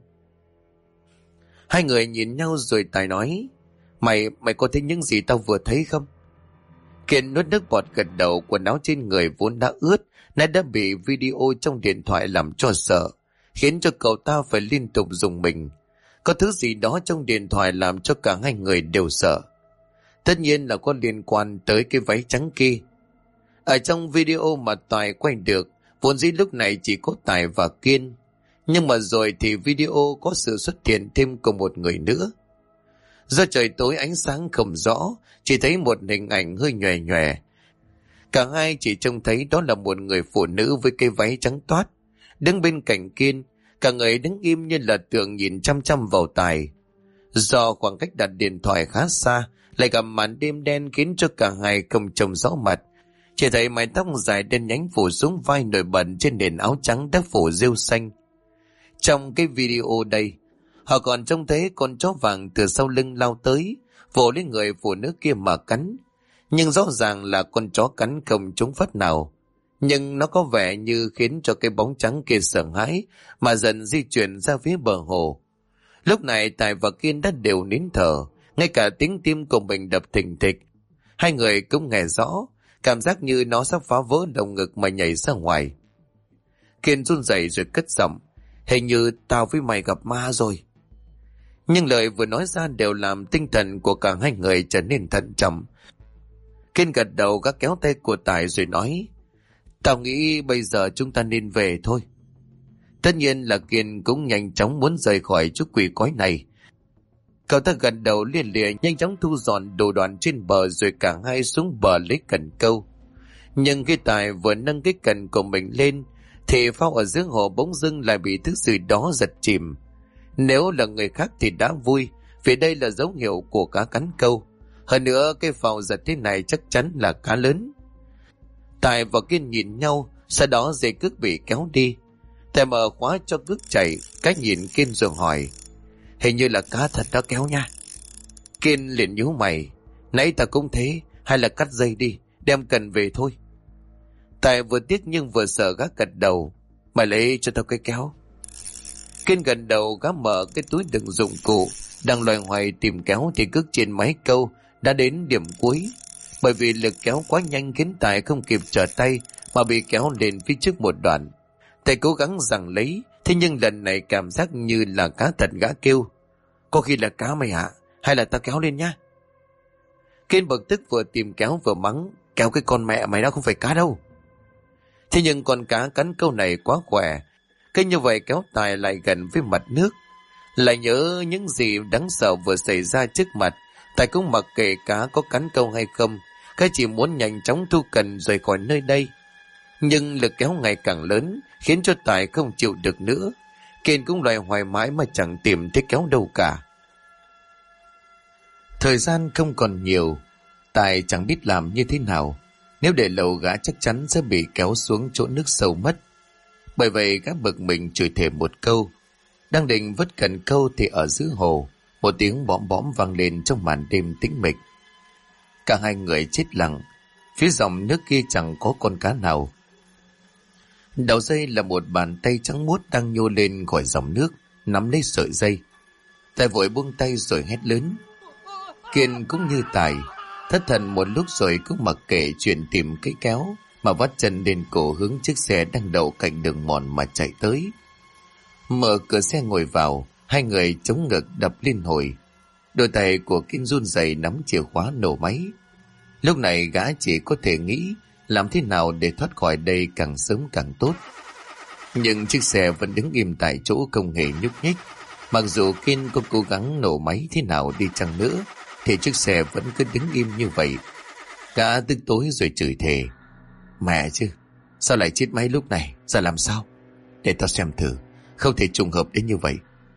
Hai người nhìn nhau rồi Tài nói: Mày có thấy những gì tao vừa thấy không? Kiên nuốt nước bọt gật đầu, quần áo trên người vốn đã ướt, nay đã bị video trong điện thoại làm cho sợ, khiến cho cậu ta phải liên tục dùng mình. Có thứ gì đó trong điện thoại làm cho cả hai người đều sợ. Tất nhiên là có liên quan tới cái váy trắng kia. Ở trong video mà Tài quay được, vốn dĩ lúc này chỉ có Tài và Kiên. Nhưng mà rồi thì video có sự xuất hiện thêm của một người nữa. Do trời tối ánh sáng không rõ, chỉ thấy một hình ảnh hơi nhòe nhòe. Cả hai chỉ trông thấy đó là một người phụ nữ với cái váy trắng toát, đứng bên cạnh Kiên, cả người đứng im như là tượng nhìn chăm chăm vào Tài. Do khoảng cách đặt điện thoại khá xa, lại gặp màn đêm đen khiến cho cả hai không trông rõ mặt. Chỉ thấy mái tóc dài đen nhánh phủ xuống vai nổi bật trên nền áo trắng đã phủ rêu xanh. Trong cái video đây, họ còn trông thấy con chó vàng từ sau lưng lao tới, vồ lên người phụ nữ kia mà cắn. Nhưng rõ ràng là con chó cắn không trúng phát nào. Nhưng nó có vẻ như khiến cho cái bóng trắng kia sợ hãi, mà dần di chuyển ra phía bờ hồ. Lúc này Tài và Kiên đã đều nín thở, ngay cả tiếng tim của mình đập thình thịch. Hai người cũng nghe rõ, cảm giác như nó sắp phá vỡ lồng ngực mà nhảy ra ngoài. Kiên run rẩy rồi cất giọng: Hình như tao với mày gặp ma rồi. Nhưng lời vừa nói ra đều làm tinh thần của cả hai người trở nên thận trọng. Kiên gật đầu gác kéo tay của Tài rồi nói, tao nghĩ bây giờ chúng ta nên về thôi. Tất nhiên là Kiên cũng nhanh chóng muốn rời khỏi chỗ quỷ quái này. Cậu ta gật đầu liền lịa nhanh chóng thu dọn đồ đoàn trên bờ rồi cả hai xuống bờ lấy cần câu. Nhưng khi Tài vừa nâng cái cần của mình lên thì phao ở dưới hồ bỗng dưng lại bị thứ gì đó giật chìm. Nếu là người khác thì đã vui, vì đây là dấu hiệu của cá cắn câu. Hơn nữa cái phao giật thế này chắc chắn là cá lớn. Tài và Kiên nhìn nhau, sau đó dây cước bị kéo đi. Tài mở khóa cho cước chạy, cách nhìn Kiên rồi hỏi, hình như là cá thật đó kéo nha. Kiên liền nhíu mày, nãy ta cũng thế, hay là cắt dây đi, đem cần về thôi. Tài vừa tiếc nhưng vừa sợ gã gật đầu, mày lấy cho tao cái kéo. Kiên gần đầu gã mở cái túi đựng dụng cụ, đang loay hoay tìm kéo thì cước trên máy câu đã đến điểm cuối. Bởi vì lực kéo quá nhanh khiến Tài không kịp trở tay mà bị kéo lên phía trước một đoạn. Tài cố gắng giằng lấy, thế nhưng lần này cảm giác như là cá thật. Gã kêu, có khi là cá mày hả, hay là tao kéo lên nhá. Kiên bực tức vừa tìm kéo vừa mắng, kéo cái con mẹ mày, đó không phải cá đâu. Thế nhưng con cá cắn câu này quá khỏe, cứ như vậy kéo Tài lại gần với mặt nước. Lại nhớ những gì đáng sợ vừa xảy ra trước mặt, Tài cũng mặc kệ cá có cắn câu hay không, cái chỉ muốn nhanh chóng thu cần rời khỏi nơi đây. Nhưng lực kéo ngày càng lớn khiến cho Tài không chịu được nữa. Kiên cũng loay hoài mãi mà chẳng tìm thấy kéo đâu cả. Thời gian không còn nhiều, Tài chẳng biết làm như thế nào. Nếu để lâu gã chắc chắn sẽ bị kéo xuống chỗ nước sâu mất. Bởi vậy gã bực mình chửi thề một câu. Đang định vứt cần câu thì ở giữa hồ, một tiếng bõm bõm vang lên trong màn đêm tĩnh mịch. Cả hai người chết lặng, phía dòng nước kia chẳng có con cá nào. Đầu dây là một bàn tay trắng muốt đang nhô lên khỏi dòng nước, nắm lấy sợi dây. Tài vội buông tay rồi hét lớn. Kiên cũng như Tài, thất thần một lúc rồi cũng mặc kệ chuyện tìm cái kéo, mà vắt chân lên cổ hướng chiếc xe đang đậu cạnh đường mòn mà chạy tới. Mở cửa xe ngồi vào, hai người chống ngực đập liên hồi. Đôi tay của Kiên run rẩy nắm chìa khóa nổ máy. Lúc này gã chỉ có thể nghĩ làm thế nào để thoát khỏi đây càng sớm càng tốt. Nhưng chiếc xe vẫn đứng im tại chỗ không hề nhúc nhích. Mặc dù Kiên có cố gắng nổ máy thế nào đi chăng nữa thì chiếc xe vẫn cứ đứng im như vậy. Gã tức tối rồi chửi thề. Mẹ chứ, sao lại chết máy lúc này, giờ làm sao? Để tao xem thử, không thể trùng hợp đến như vậy.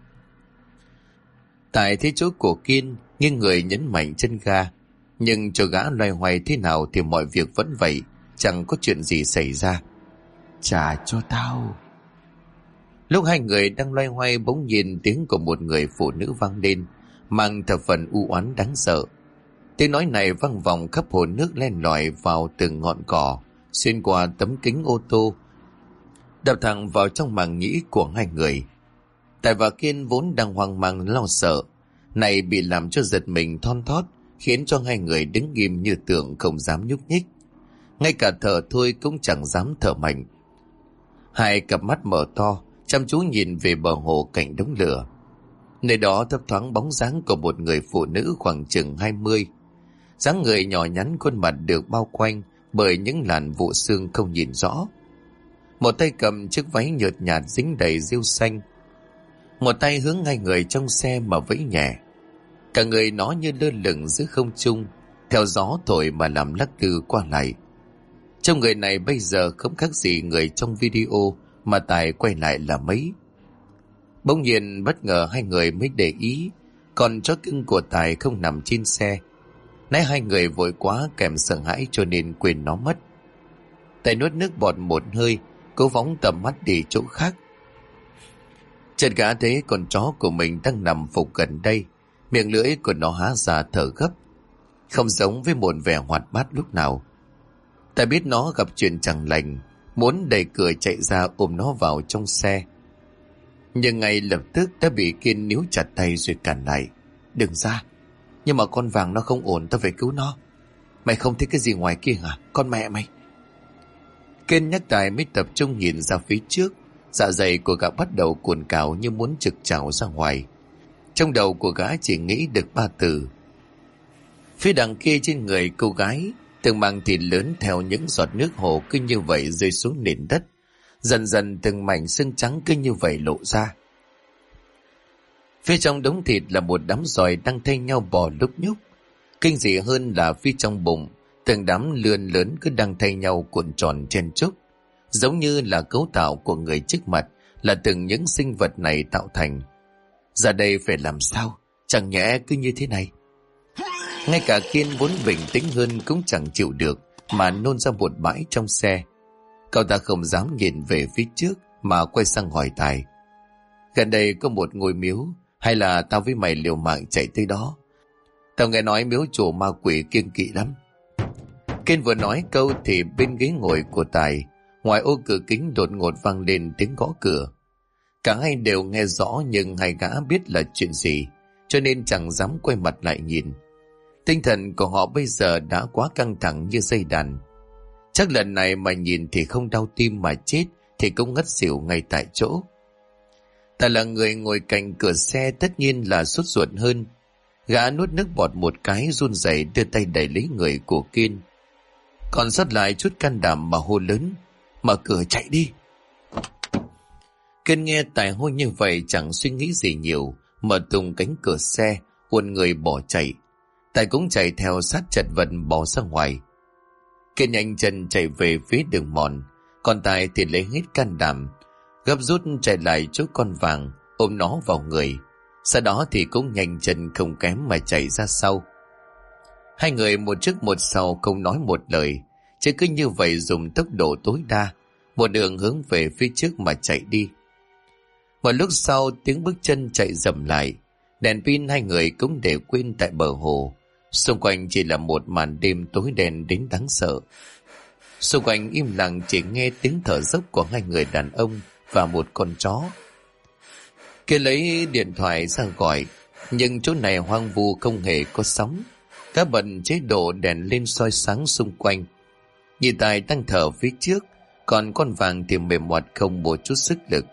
Tại thế chỗ của Kiên, nghiêng người nhấn mạnh chân ga. Nhưng cho gã loay hoay thế nào thì mọi việc vẫn vậy, chẳng có chuyện gì xảy ra. Trả cho tao. Lúc hai người đang loay hoay bỗng nhìn tiếng của một người phụ nữ vang lên, mang thập phần u oán đáng sợ. Tiếng nói này vang vọng khắp hồ nước, len lỏi vào từng ngọn cỏ, xuyên qua tấm kính ô tô, đập thẳng vào trong màng nhĩ của hai người. Tài và Kiên vốn đang hoang mang lo sợ, này bị làm cho giật mình thon thót, khiến cho hai người đứng im như tượng không dám nhúc nhích. Ngay cả thở thôi cũng chẳng dám thở mạnh. Hai cặp mắt mở to, chăm chú nhìn về bờ hồ cạnh đống lửa. Nơi đó thấp thoáng bóng dáng của một người phụ nữ khoảng chừng 20. Dáng người nhỏ nhắn, khuôn mặt được bao quanh bởi những làn vụ xương không nhìn rõ. Một tay cầm chiếc váy nhợt nhạt dính đầy rêu xanh, một tay hướng hai người trong xe mà vẫy nhẹ. Cả người nó như lơ lửng giữa không trung, theo gió thổi mà làm lắc lư qua lại. Trong người này bây giờ không khác gì người trong video mà Tài quay lại là mấy. Bỗng nhiên bất ngờ hai người mới để ý, còn chó cưng của Tài không nằm trên xe. Nãy hai người vội quá kèm sợ hãi cho nên quên nó mất. Tài nuốt nước bọt một hơi, cố phóng tầm mắt đi chỗ khác. Chợt gã thấy con chó của mình đang nằm phục gần đây, miệng lưỡi của nó há ra thở gấp, không giống với một vẻ hoạt bát lúc nào. Tài biết nó gặp chuyện chẳng lành, muốn đẩy cửa chạy ra ôm nó vào trong xe. Nhưng ngay lập tức đã bị Kiên níu chặt tay rồi cản lại. Đừng ra, nhưng mà con vàng nó không ổn, tao phải cứu nó. Mày không thấy cái gì ngoài kia hả, con mẹ mày? Kiên nhắc Tài mới tập trung nhìn ra phía trước. Dạ dày của gã bắt đầu cuồn cào như muốn trực trào ra ngoài. Trong đầu của gã chỉ nghĩ được ba từ. Phía đằng kia trên người cô gái, Từng mảng thịt lớn theo những giọt nước hồ cứ như vậy rơi xuống nền đất. Dần dần từng mảnh xương trắng cứ như vậy lộ ra. Phía trong đống thịt là một đám giòi đang thay nhau bò lúc nhúc. Kinh dị hơn là phía trong bụng, từng đám lươn lớn cứ đang thay nhau cuộn tròn chen chúc, giống như là cấu tạo của người trước mặt là từng những sinh vật này tạo thành. Giờ đây phải làm sao? Chẳng nhẽ cứ như thế này? Ngay cả Kiên vốn bình tĩnh hơn cũng chẳng chịu được mà nôn ra một bãi trong xe. Cậu ta không dám nhìn về phía trước mà quay sang hỏi Tài: gần đây có một ngôi miếu, hay là tao với mày liều mạng chạy tới đó? Tao nghe nói miếu chủ ma quỷ kiêng kỵ lắm. Kiên vừa nói câu thì bên ghế ngồi của Tài, ngoài ô cửa kính đột ngột vang lên tiếng gõ cửa. Cả hai đều nghe rõ nhưng hai gã biết là chuyện gì, cho nên chẳng dám quay mặt lại nhìn. Tinh thần của họ bây giờ đã quá căng thẳng như dây đàn. Chắc lần này mà nhìn thì không đau tim mà chết thì cũng ngất xỉu ngay tại chỗ. Tài là người ngồi cạnh cửa xe tất nhiên là sốt ruột hơn. Gã nuốt nước bọt một cái, run rẩy đưa tay đẩy lấy người của Kiên. Còn sót lại chút can đảm mà hô lớn: mở cửa chạy đi. Kiên nghe Tài hô như vậy chẳng suy nghĩ gì nhiều, mở tung cánh cửa xe, uốn người bỏ chạy. Tài cũng chạy theo sát chật vật bỏ ra ngoài. Kiên nhanh chân chạy về phía đường mòn, còn Tài thì lấy hết can đảm, gấp rút chạy lại chỗ con vàng, ôm nó vào người. Sau đó thì cũng nhanh chân không kém mà chạy ra sau. Hai người một trước một sau không nói một lời, chỉ cứ như vậy dùng tốc độ tối đa, một đường hướng về phía trước mà chạy đi. Một lúc sau tiếng bước chân chạy dầm lại, đèn pin hai người cũng để quên tại bờ hồ. Xung quanh chỉ là một màn đêm tối đen đến đáng sợ. Xung quanh im lặng, chỉ nghe tiếng thở dốc của hai người đàn ông và một con chó. Kiên lấy điện thoại ra gọi, nhưng chỗ này hoang vu không hề có sóng. Các bật chế độ đèn lên soi sáng xung quanh. Nhìn Tài đang thở phía trước, còn con vàng thì mềm mọt không một chút sức lực.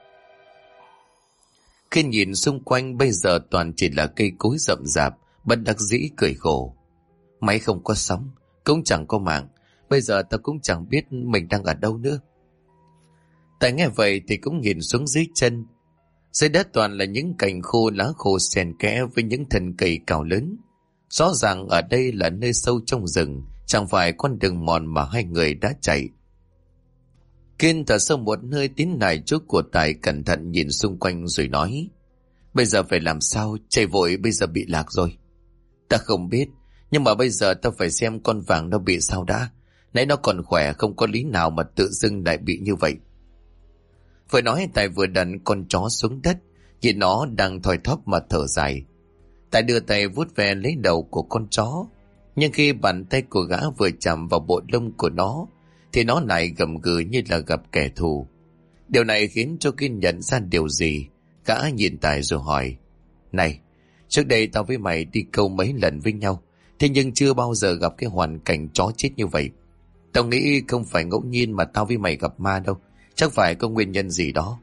Khi nhìn xung quanh bây giờ toàn chỉ là cây cối rậm rạp, bất đắc dĩ cười khổ. Máy không có sóng, cũng chẳng có mạng, bây giờ tao cũng chẳng biết mình đang ở đâu nữa. Tài nghe vậy thì cũng nhìn xuống dưới chân. Dưới đất toàn là những cành khô lá khô xen kẽ với những thân cây cao lớn. Rõ ràng ở đây là nơi sâu trong rừng, chẳng phải con đường mòn mà hai người đã chạy. Kiên thở sâu một hơi tiến lại chỗ của Tài, cẩn thận nhìn xung quanh rồi nói: bây giờ phải làm sao? Chạy vội bây giờ bị lạc rồi. Ta không biết, nhưng mà bây giờ ta phải xem con vàng nó bị sao đã. Nãy nó còn khỏe, không có lý nào mà tự dưng lại bị như vậy. Vừa nói Tài vừa đặt con chó xuống đất, nhìn nó đang thoi thóp mà thở dài. Tài đưa tay vuốt ve lấy đầu của con chó, nhưng khi bàn tay của gã vừa chạm vào bộ lông của nó thì nó lại gầm gừ như là gặp kẻ thù. Điều này khiến cho Kiên nhận ra điều gì. Gã nhìn Tài rồi hỏi: này, trước đây tao với mày đi câu mấy lần với nhau, thế nhưng chưa bao giờ gặp cái hoàn cảnh chó chết như vậy. Tao nghĩ không phải ngẫu nhiên mà tao với mày gặp ma đâu, chắc phải có nguyên nhân gì đó.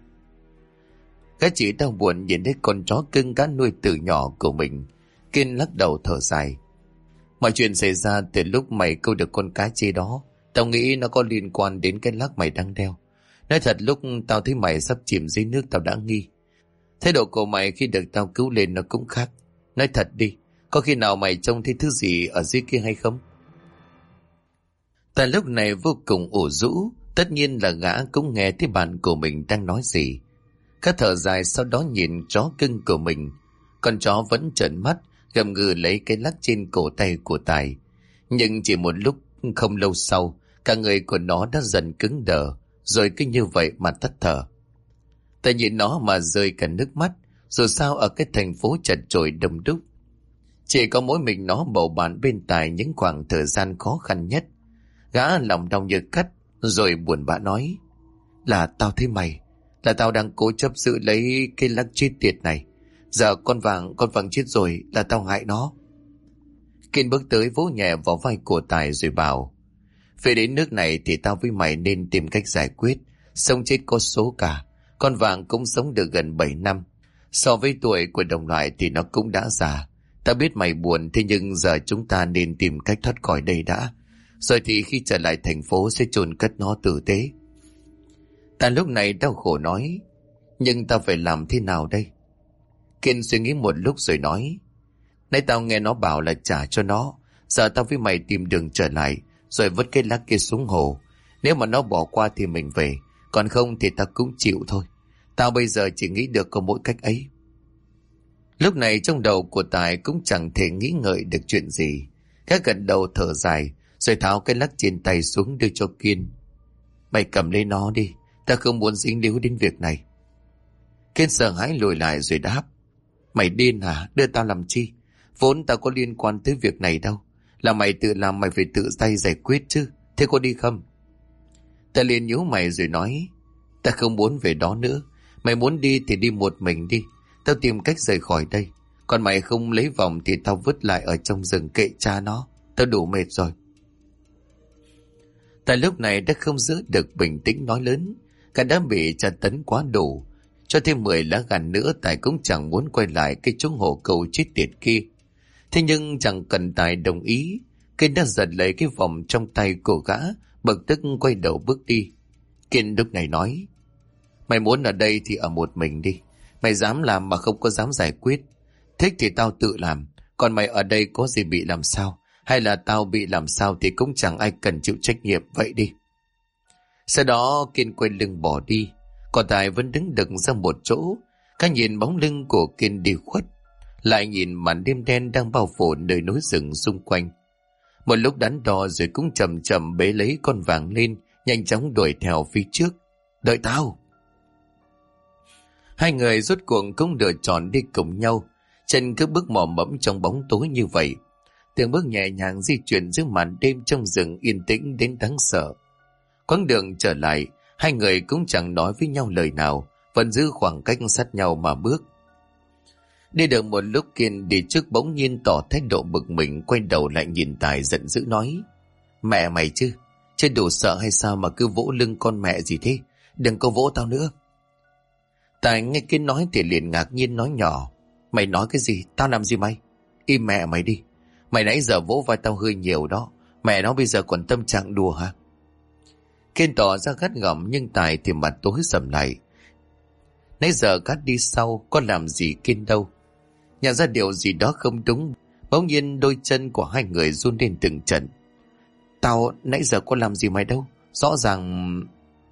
Gã chỉ đau buồn nhìn thấy con chó cưng gã nuôi từ nhỏ của mình. Kiên lắc đầu thở dài: mọi chuyện xảy ra từ lúc mày câu được con cá chê đó. Tao nghĩ nó có liên quan đến cái lắc mày đang đeo. Nói thật, lúc tao thấy mày sắp chìm dưới nước tao đã nghi. Thái độ của mày khi được tao cứu lên nó cũng khác. Nói thật đi, có khi nào mày trông thấy thứ gì ở dưới kia hay không? Tại lúc này vô cùng ủ rũ. Tất nhiên là gã cũng nghe thấy bạn của mình đang nói gì. Gã thở dài, sau đó nhìn chó cưng của mình. Con chó vẫn trợn mắt gầm gừ lấy cái lắc trên cổ tay của Tài. Nhưng chỉ một lúc không lâu sau, cả người của nó đã dần cứng đờ, rồi cứ như vậy mà tắt thở. Tài nhìn nó mà rơi cả nước mắt. Dù sao ở cái thành phố chật chội đông đúc, chỉ có mỗi mình nó bầu bạn bên Tài những khoảng thời gian khó khăn nhất. Gã lòng đau như cắt, rồi buồn bã nói: là tao thấy mày, là tao đang cố chấp giữ lấy cái lắc chết tiệt này. Giờ con vàng chết rồi, là tao hại nó. Kiên bước tới vỗ nhẹ vào vai của Tài rồi bảo: về đến nước này thì tao với mày nên tìm cách giải quyết. Sống chết có số cả. Con vàng cũng sống được gần 7 năm. So với tuổi của đồng loại thì nó cũng đã già. Tao biết mày buồn, thế nhưng giờ chúng ta nên tìm cách thoát khỏi đây đã. Rồi thì khi trở lại thành phố sẽ chôn cất nó tử tế. Ta lúc này đau khổ nói, nhưng ta phải làm thế nào đây? Kiên suy nghĩ một lúc rồi nói, nãy tao nghe nó bảo là trả cho nó. Giờ tao với mày tìm đường trở lại, rồi vứt cái lá kia xuống hồ. Nếu mà nó bỏ qua thì mình về, còn không thì tao cũng chịu thôi. Tao bây giờ chỉ nghĩ được có mỗi cách ấy. Lúc này trong đầu của Tài cũng chẳng thể nghĩ ngợi được chuyện gì. Gã gật đầu thở dài, rồi tháo cái lắc trên tay xuống đưa cho Kiên. Mày cầm lấy nó đi, ta không muốn dính líu đến việc này. Kiên sợ hãi lùi lại rồi đáp, mày điên hả? Đưa tao làm chi? Vốn tao có liên quan tới việc này đâu. Là mày tự làm, mày phải tự tay giải quyết chứ. Thế có đi không? Ta liền nhíu mày rồi nói, ta không muốn về đó nữa. Mày muốn đi thì đi một mình đi. Tao tìm cách rời khỏi đây. Còn mày không lấy vòng thì tao vứt lại ở trong rừng kệ cha nó. Tao đủ mệt rồi. Tại lúc này đã không giữ được bình tĩnh nói lớn. Cả đã bị tra tấn quá đủ. Cho thêm 10 lá gan nữa Tài cũng chẳng muốn quay lại cái chỗ hồ cầu chết tiệt kia. Thế nhưng chẳng cần Tài đồng ý. Kiên đã giật lấy cái vòng trong tay của gã, bực tức quay đầu bước đi. Kiên lúc này nói, mày muốn ở đây thì ở một mình đi. Mày dám làm mà không có dám giải quyết. Thích thì tao tự làm. Còn mày ở đây có gì bị làm sao, hay là tao bị làm sao thì cũng chẳng ai cần chịu trách nhiệm. Vậy đi. Sau đó Kiên quay lưng bỏ đi. Còn Tài vẫn đứng đực ra một chỗ. Cả nhìn bóng lưng của Kiên đi khuất, lại nhìn màn đêm đen đang bao phủ nơi núi rừng xung quanh. Một lúc đắn đo rồi cũng chậm chậm bế lấy con vàng lên, nhanh chóng đuổi theo phía trước. Đợi tao. Hai người rốt cuộc cũng lựa chọn đi cùng nhau. Chân cứ bước mò mẫm trong bóng tối như vậy, từng bước nhẹ nhàng di chuyển giữa màn đêm trong rừng yên tĩnh đến đáng sợ. Quãng đường trở lại, hai người cũng chẳng nói với nhau lời nào, vẫn giữ khoảng cách sát nhau mà bước. Đi được một lúc Kiên đi trước bỗng nhiên tỏ thái độ bực mình, quay đầu lại nhìn Tài giận dữ nói, mẹ mày chứ, chưa đủ sợ hay sao mà cứ vỗ lưng con mẹ gì thế? Đừng có vỗ tao nữa. Tài nghe Kiên nói thì liền ngạc nhiên nói nhỏ, mày nói cái gì? Tao làm gì mày? Im mẹ mày đi. Mày nãy giờ vỗ vai tao hơi nhiều đó. Mẹ nó bây giờ còn tâm trạng đùa hả? Kiên tỏ ra gắt gỏng, nhưng Tài thì mặt tối sầm lại. Nãy giờ gắt đi sau có làm gì Kiên đâu. Nhận ra điều gì đó không đúng, bỗng nhiên đôi chân của hai người run lên từng trận. Tao nãy giờ có làm gì mày đâu. Rõ ràng...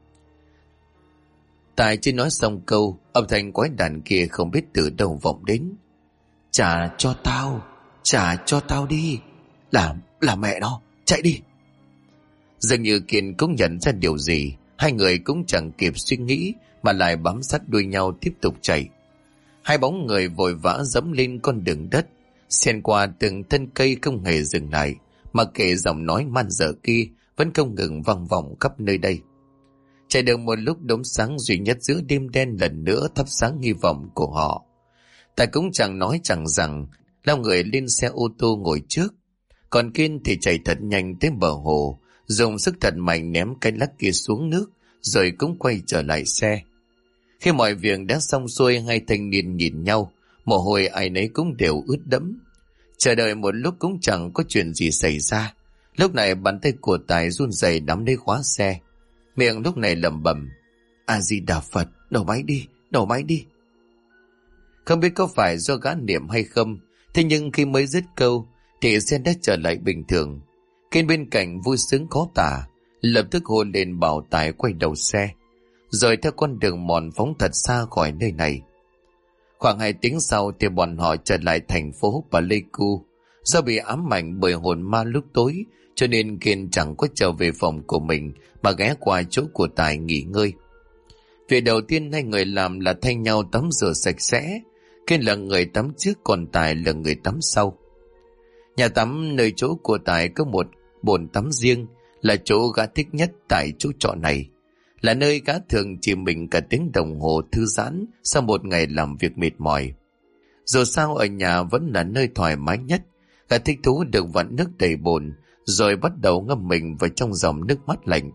Tài chưa nói xong câu, âm thanh quái đản kia không biết từ đâu vọng đến. Trả cho tao đi. Là mẹ nó, chạy đi. Dường như Kiên cũng nhận ra điều gì, hai người cũng chẳng kịp suy nghĩ mà lại bám sát đuôi nhau tiếp tục chạy. Hai bóng người vội vã dẫm lên con đường đất, xuyên qua từng thân cây không hề dừng lại, mà kể giọng nói man dở kia vẫn không ngừng vang vọng khắp nơi đây. Chạy được một lúc, đốm sáng duy nhất giữa đêm đen lần nữa thắp sáng hy vọng của họ. Tài cũng chẳng nói chẳng rằng, lao người lên xe ô tô ngồi trước, còn Kiên thì chạy thật nhanh tới bờ hồ, dùng sức thật mạnh ném cái lắc kia xuống nước, rồi cũng quay trở lại xe. Khi mọi việc đã xong xuôi, hai thanh niên nhìn nhau, mồ hôi ai nấy cũng đều ướt đẫm. Chờ đợi một lúc cũng chẳng có chuyện gì xảy ra. Lúc này bàn tay của Tài run rẩy nắm lấy khóa xe, miệng lúc này lẩm bẩm, A Di Đà Phật, nổ máy đi. Không biết có phải do gã niệm hay không, thế nhưng khi mới dứt câu thì xe đã trở lại bình thường. Kiên bên cạnh vui sướng khó tả, lập tức hôn lên bảo Tài quay đầu xe, rồi theo con đường mòn phóng thật xa khỏi nơi này. Khoảng 2 tiếng sau thì bọn họ trở lại thành phố Pleiku. Do bị ám ảnh bởi hồn ma lúc tối, cho nên Kiên chẳng có trở về phòng của mình mà ghé qua chỗ của Tài nghỉ ngơi. Việc đầu tiên hai người làm là thay nhau tắm rửa sạch sẽ. Kiên là người tắm trước, còn Tài là người tắm sau. Nhà tắm nơi chỗ của Tài có một bồn tắm riêng, là chỗ gã thích nhất tại chỗ trọ này. Là nơi gã thường chỉ mình cả tiếng đồng hồ thư giãn sau một ngày làm việc mệt mỏi. Dù sao ở nhà vẫn là nơi thoải mái nhất. Gã thích thú được vặn nước đầy bồn, rồi bắt đầu ngâm mình vào trong dòng nước mát lạnh.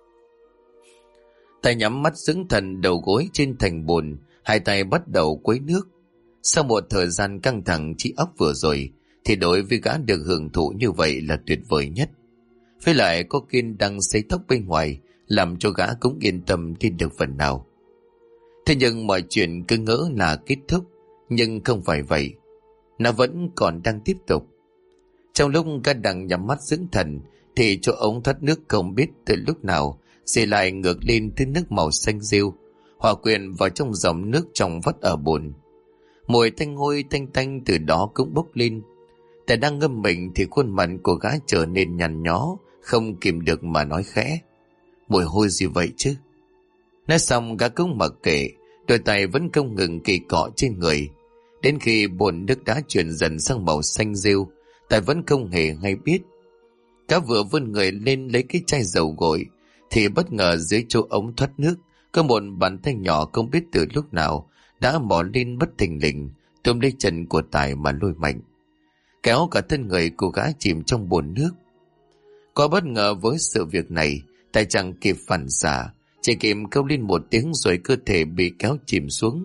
Tài nhắm mắt dưỡng thần, đầu gối trên thành bồn, hai tay bắt đầu quấy nước. Sau một thời gian căng thẳng trí óc vừa rồi, thì đối với gã được hưởng thụ như vậy là tuyệt vời nhất. Với lại có Kiên đang sấy tóc bên ngoài, làm cho gã cũng yên tâm đi được phần nào. Thế nhưng mọi chuyện cứ ngỡ là kết thúc, nhưng không phải vậy. Nó vẫn còn đang tiếp tục. Trong lúc gã đang nhắm mắt dưỡng thần, thì chỗ ống thoát nước không biết từ lúc nào xì lại ngược lên thứ nước màu xanh rêu, hòa quyện vào trong dòng nước trong vắt ở bồn. Mùi thanh hôi tanh tanh từ đó cũng bốc lên. Tại đang ngâm mình thì khuôn mặt của gã trở nên nhăn nhó, không kìm được mà nói khẽ: "Mùi hôi gì vậy chứ?" Nói xong gã cũng mặc kệ, đôi tay vẫn không ngừng kỳ cọ trên người. Đến khi bồn nước đã chuyển dần sang màu xanh rêu, Tài vẫn không hề hay biết. Gã vừa vươn người lên lấy cái chai dầu gội, thì bất ngờ dưới chỗ ống thoát nước có một bàn tay nhỏ không biết từ lúc nào đã mò lên bất thình lình, túm lấy chân của Tài mà lôi mạnh, kéo cả thân người của gã chìm trong bồn nước. Có bất ngờ với sự việc này, Tài chẳng kịp phản xạ, chỉ kịp kêu lên một tiếng rồi cơ thể bị kéo chìm xuống.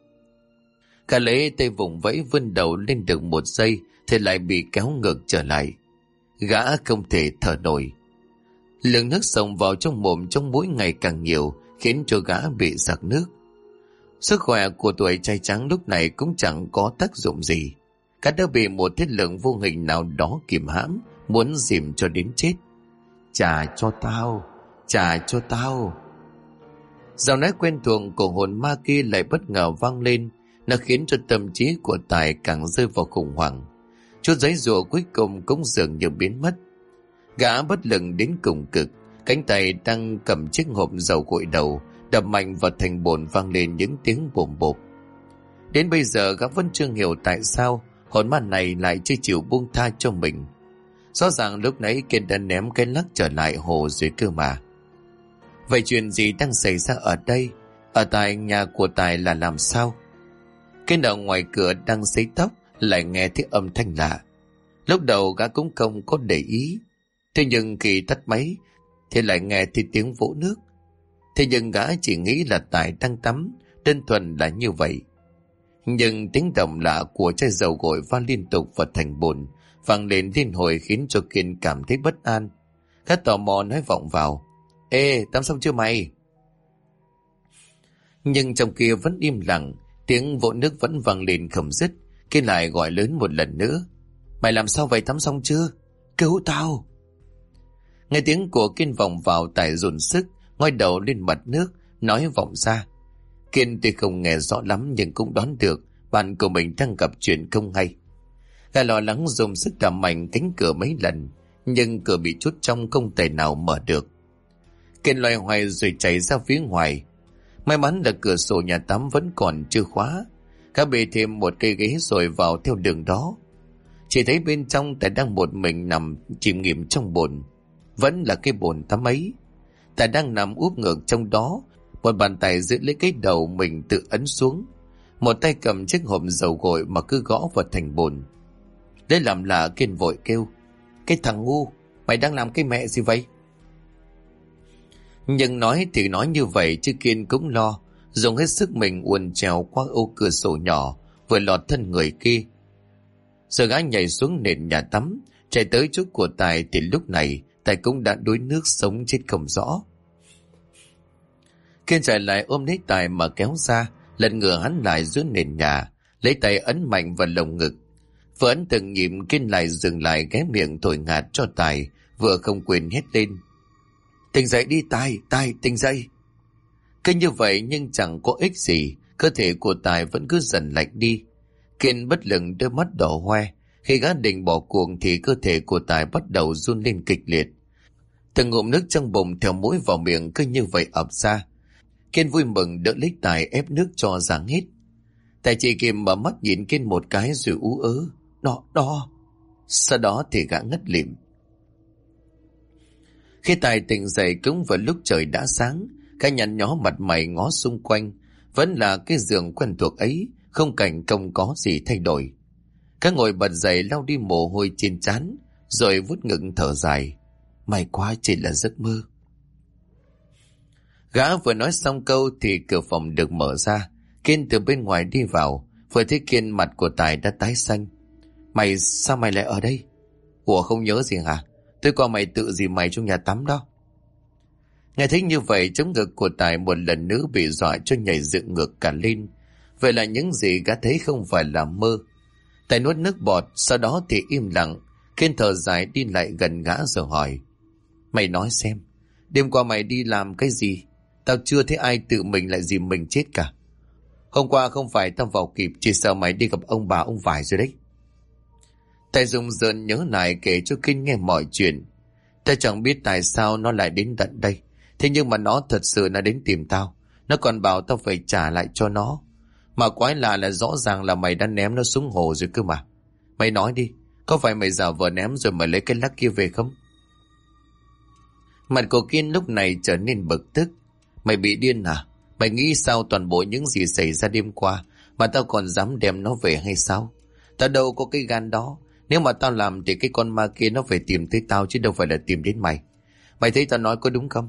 Cả lấy tay vùng vẫy vươn đầu lên được một giây thì lại bị kéo ngược trở lại. Gã không thể thở nổi. Lượng nước xông vào trong mồm trong mũi ngày càng nhiều, khiến cho gã bị sặc nước. Sức khỏe của tuổi trai trắng lúc này cũng chẳng có tác dụng gì. Gã đã bị một thiết lượng vô hình nào đó kìm hãm, muốn dìm cho đến chết. "Trả cho tao, trả cho tao." Giọng nói quen thuộc của hồn ma kia lại bất ngờ vang lên. Nó khiến cho tâm trí của Tài càng rơi vào khủng hoảng. Chút giấy rùa cuối cùng cũng dường như biến mất. Gã bất lực đến cùng cực, cánh tay đang cầm chiếc hộp dầu gội đầu đập mạnh vào thành bồn, vang lên những tiếng bồm bộp. Đến bây giờ gã vẫn chưa hiểu tại sao hồn ma này lại chưa chịu buông tha cho mình. Rõ ràng lúc nãy Kiên đã ném cái lắc trở lại hồ dưới cơ mà. Vậy chuyện gì đang xảy ra ở đây? Ở tại nhà của Tài là làm sao? Kiên ở ngoài cửa đang sấy tóc lại nghe thấy âm thanh lạ. Lúc đầu gã cũng không có để ý, thế nhưng khi tắt máy thì lại nghe thấy tiếng vỗ nước. Thế nhưng gã chỉ nghĩ là Tài đang tắm, đơn thuần là như vậy. Nhưng tiếng động lạ của chai dầu gội vang liên tục vào thành bồn, vang lên liên hồi khiến cho Kiên cảm thấy bất an. Gã tò mò nói vọng vào: "Ê, tắm xong chưa mày?" Nhưng trong kia vẫn im lặng, tiếng vỗ nước vẫn vang lên không dứt. Kiên lại gọi lớn một lần nữa: "Mày làm sao vậy, tắm xong chưa? Cứu tao!" Nghe tiếng của Kiên vọng vào, Tài dồn sức ngoi đầu lên mặt nước, nói vọng ra. Kiên tuy không nghe rõ lắm nhưng cũng đoán được bạn của mình đang gặp chuyện không hay. Gã lo lắng dùng sức đạp mạnh cánh cửa mấy lần, nhưng cửa bị chốt trong, không thể nào mở được. Kiên loay hoay rồi chạy ra phía ngoài. May mắn là cửa sổ nhà tắm vẫn còn chưa khóa. Gã bê thêm một cây ghế rồi vào theo đường đó. Chỉ thấy bên trong Tài đang một mình nằm chìm nghỉm trong bồn. Vẫn là cái bồn tắm ấy. Tài đang nằm úp ngược trong đó, một bàn tay giữ lấy cái đầu mình tự ấn xuống, một tay cầm chiếc hộp dầu gội mà cứ gõ vào thành bồn. Để làm lạ, Kiên vội kêu: "Cái thằng ngu, mày đang làm cái mẹ gì vậy?" Nhưng nói thì nói như vậy chứ Kiên cũng lo, dùng hết sức mình uốn trèo qua ô cửa sổ nhỏ vừa lọt thân người kia. Rồi gã nhảy xuống nền nhà tắm, chạy tới chỗ của Tài thì lúc này Tài cũng đã đuối nước sống chết không rõ. Kiên chạy lại ôm lấy Tài mà kéo ra, lần ngửa hắn lại dưới nền nhà, lấy tay ấn mạnh vào lồng ngực. Vừa ấn từng nhịp, Kiên lại dừng lại ghé miệng thổi ngạt cho Tài, vừa không quên hét lên: "Tỉnh dậy đi Tài, Tài tỉnh dậy!" Cứ như vậy nhưng chẳng có ích gì, cơ thể của Tài vẫn cứ dần lạnh đi. Kiên bất lực, đôi mắt đỏ hoe. Khi gã định bỏ cuộc thì cơ thể của Tài bắt đầu run lên kịch liệt. Từng ngụm nước trong bụng theo mũi vào miệng cứ như vậy ập ra. Kiên vui mừng đỡ lấy Tài ép nước cho giáng hết. Tài chỉ kịp mở mắt nhìn Kiên một cái rồi ú ớ: Đó. Sau đó thì gã ngất lịm. Khi Tài tỉnh dậy cũng vào lúc trời đã sáng. Gã nhăn nhó mặt mày ngó xung quanh, vẫn là cái giường quen thuộc ấy, không cảnh không có gì thay đổi. Gã ngồi bật dậy lau đi mồ hôi trên trán, rồi vuốt ngực thở dài: "May quá chỉ là giấc mơ." Gã vừa nói xong câu thì cửa phòng được mở ra. Kiên từ bên ngoài đi vào. Vừa thấy Kiên, mặt của Tài đã tái xanh. Sao mày lại ở đây?" "Ủa, không nhớ gì hả? Tôi coi mày tự gì mày trong nhà tắm đó. Nghe thấy như vậy, chống ngực của Tài một lần nữa bị dọa cho nhảy dựng ngược cả lên. Vậy là những gì gã thấy không phải là mơ. Tài nuốt nước bọt, sau đó thì im lặng. Kiên thở dài đi lại gần gã rồi hỏi: Mày nói xem, đêm qua mày đi làm cái gì? Tao chưa thấy ai tự mình lại dìm mình chết cả. Hôm qua không phải tao vào kịp, chỉ sợ mày đi gặp ông bà ông vải rồi đấy. Tài dùng dần nhớ lại kể cho Kiên nghe mọi chuyện. Ta chẳng biết tại sao nó lại đến tận đây. Thế nhưng mà nó thật sự là đến tìm tao. Nó còn bảo tao phải trả lại cho nó. Mà quái lạ là rõ ràng là mày đã ném nó xuống hồ rồi cơ mà. Mày nói đi, có phải mày giả vờ ném rồi mày lấy cái lắc kia về không? Mặt của Kiên lúc này trở nên bực tức. Mày bị điên à? Mày nghĩ sao toàn bộ những gì xảy ra đêm qua mà tao còn dám đem nó về hay sao? Tao đâu có cái gan đó. Nếu mà tao làm thì cái con ma kia nó phải tìm tới tao chứ đâu phải là tìm đến mày. Mày thấy tao nói có đúng không?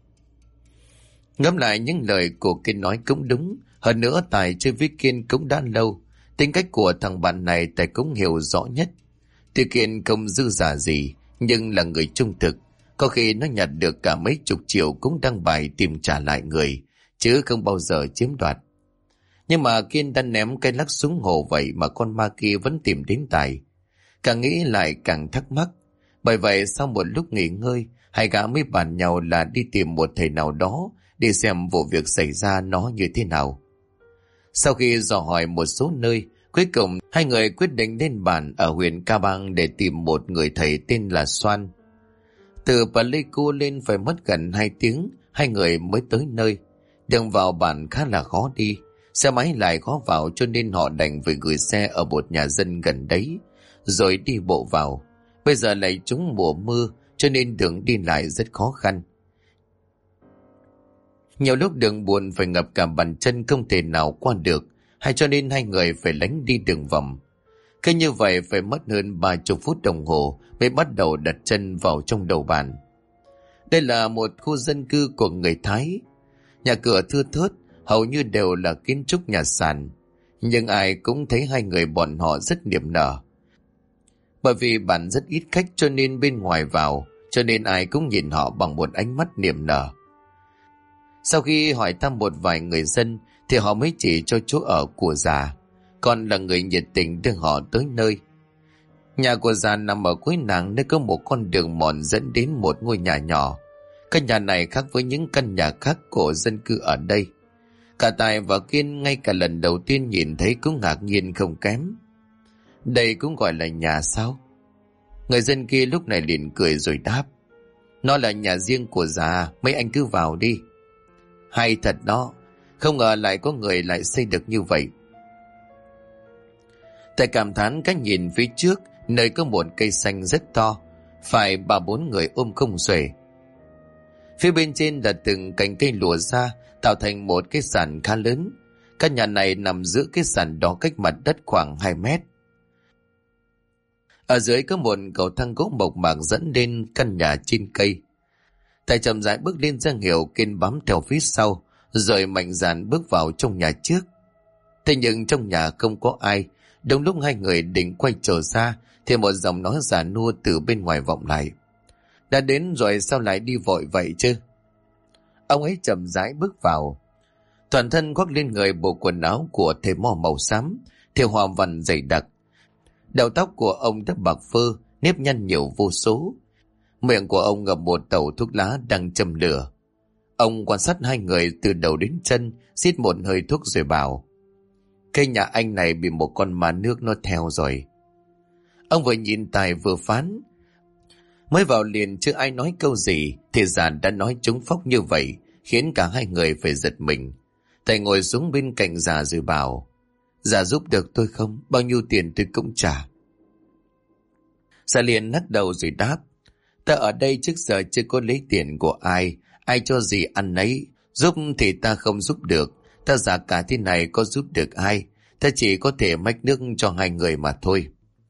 Ngẫm lại những lời của Kiên nói cũng đúng. Hơn nữa Tài chơi với Kiên cũng đã lâu. Tính cách của thằng bạn này Tài cũng hiểu rõ nhất. Tuy Kiên không dư giả gì, nhưng là người trung thực. Có khi nó nhặt được cả mấy chục triệu cũng đăng bài tìm trả lại người, chứ không bao giờ chiếm đoạt. Nhưng mà Kiên đã ném cái lắc xuống hồ vậy mà con ma kia vẫn tìm đến Tài. Càng nghĩ lại càng thắc mắc. Bởi vậy sau một lúc nghỉ ngơi, hai gã mới bàn nhau là đi tìm một thầy nào đó để xem vụ việc xảy ra nó như thế nào. Sau khi dò hỏi một số nơi, cuối cùng hai người quyết định lên bản ở huyện Ca Bang để tìm một người thầy tên là Soan. Từ Pleiku lên phải mất gần 2 tiếng, hai người mới tới nơi. Đường vào bản khá là khó đi, xe máy lại khó vào cho nên họ đành phải gửi xe ở một nhà dân gần đấy, rồi đi bộ vào. Bây giờ lại trúng mùa mưa cho nên đường đi lại rất khó khăn. Nhiều lúc đường buồn phải ngập cả bàn chân không thể nào qua được, hay cho nên hai người phải lánh đi đường vòng. Cứ như vậy phải mất hơn 30 phút đồng hồ mới bắt đầu đặt chân vào trong đầu bản. Đây là một khu dân cư của người Thái. Nhà cửa thưa thớt, hầu như đều là kiến trúc nhà sàn. Nhưng ai cũng thấy hai người bọn họ rất niềm nở. Bởi vì bản rất ít khách cho nên bên ngoài vào, cho nên ai cũng nhìn họ bằng một ánh mắt niềm nở. Sau khi hỏi thăm một vài người dân thì họ mới chỉ cho chỗ ở của già, còn là người nhiệt tình đưa họ tới nơi. Nhà của già nằm ở cuối làng, nơi có một con đường mòn dẫn đến một ngôi nhà nhỏ. Căn nhà này khác với những căn nhà khác của dân cư ở đây. Cả Tài và Kiên ngay cả lần đầu tiên nhìn thấy cũng ngạc nhiên không kém. Đây cũng gọi là nhà sao? Người dân kia lúc này liền cười rồi đáp: Nó là nhà riêng của già, mấy anh cứ vào đi. Hay thật đó, không ngờ lại có người lại xây được như vậy. Tài cảm thán cách nhìn phía trước, nơi có một cây xanh rất to, phải 3-4 người ôm không xuể. Phía bên trên là từng cành cây lùa ra, tạo thành một cái sàn khá lớn. Căn nhà này nằm giữa cái sàn đó cách mặt đất khoảng 2 mét. Ở dưới có một cầu thang gỗ mộc mạc dẫn lên căn nhà trên cây. Tài chậm rãi bước lên ra hiệu Kiên bám theo phía sau, rồi mạnh dạn bước vào trong nhà trước. Thế nhưng trong nhà không có ai. Đúng lúc hai người định quay trở ra thì một giọng nói già nua từ bên ngoài vọng lại: Đã đến rồi sao lại đi vội vậy chứ? Ông ấy chậm rãi bước vào. Toàn thân khoác lên người bộ quần áo của thầy mo màu xám, thêu hoa văn dày đặc. Đầu tóc của ông đã bạc phơ, nếp nhăn nhiều vô số. Miệng của ông ngậm một tẩu thuốc lá đang châm lửa. Ông quan sát hai người từ đầu đến chân, xít một hơi thuốc rồi bảo: Cây nhà anh này bị một con ma nước nó theo rồi. Ông vừa nhìn Tài vừa phán. Mới vào liền chưa ai nói câu gì thì già đã nói trúng phóc như vậy, khiến cả hai người phải giật mình. Tài ngồi xuống bên cạnh già rồi bảo: Già giúp được tôi không? Bao nhiêu tiền tôi cũng trả. Già liền lắc đầu rồi đáp: Ta ở đây trước giờ chưa có lấy tiền của ai, ai cho gì ăn nấy, giúp thì ta không giúp được. Ta già cả thế này có giúp được ai, ta chỉ có thể mách nước cho hai người mà thôi.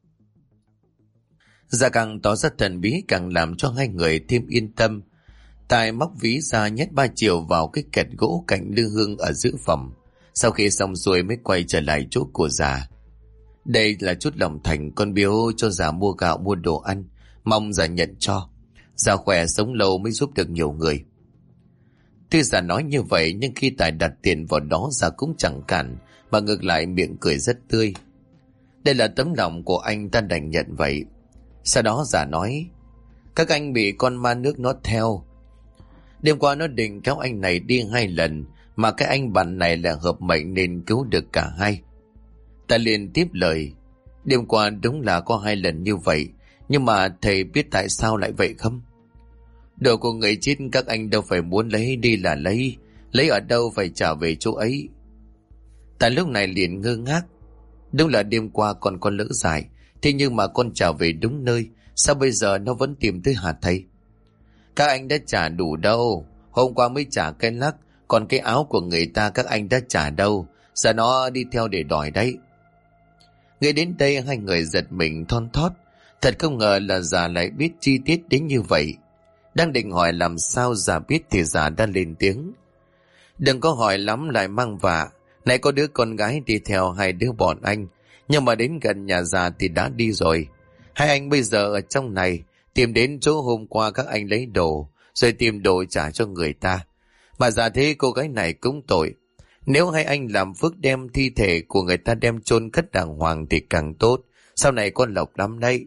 Già càng tỏ ra thần bí càng làm cho hai người thêm yên tâm. Tài móc ví ra nhét 3 triệu vào cái kẹt gỗ cạnh lư hương ở giữa phòng. Sau khi xong xuôi mới quay trở lại chỗ của già. Đây là chút lòng thành con biếu cho già mua gạo mua đồ ăn, mong già nhận cho. già khỏe sống lâu mới giúp được nhiều người. Tuy già nói như vậy nhưng khi Tài đặt tiền vào đó, già cũng chẳng cản, mà ngược lại miệng cười rất tươi. Đây là tấm lòng của anh, ta đành nhận vậy. Sau đó già nói, các anh bị con ma nước nó theo. Đêm qua nó định kéo anh này đi 2 lần, mà cái anh bạn này là hợp mệnh nên cứu được cả hai. Ta liền tiếp lời, đêm qua đúng là có 2 lần như vậy, nhưng mà thầy biết tại sao lại vậy không? Đồ của người chết các anh đâu phải muốn lấy đi là lấy ở đâu phải trả về chỗ ấy. Ta lúc này liền ngơ ngác. Đúng là đêm qua còn có lỡ dại, thế nhưng mà con trả về đúng nơi, sao bây giờ nó vẫn tìm tới hả thầy? Các anh đã trả đủ đâu, hôm qua mới trả cái lắc, còn cái áo của người ta các anh đã trả đâu, giờ nó đi theo để đòi đấy. Nghe đến đây hai người giật mình thon thót, thật không ngờ là già lại biết chi tiết đến như vậy. Đang định hỏi làm sao già biết thì già đã lên tiếng. Đừng có hỏi lắm lại mang vạ, này có đứa con gái đi theo 2 đứa bọn anh, nhưng mà đến gần nhà già thì đã đi rồi. Hai anh bây giờ ở trong này, tìm đến chỗ hôm qua các anh lấy đồ, rồi tìm đồ trả cho người ta. Mà già thế cô gái này cũng tội. Nếu hai anh làm phước đem thi thể của người ta đem chôn cất đàng hoàng thì càng tốt, sau này con lộc lắm đấy.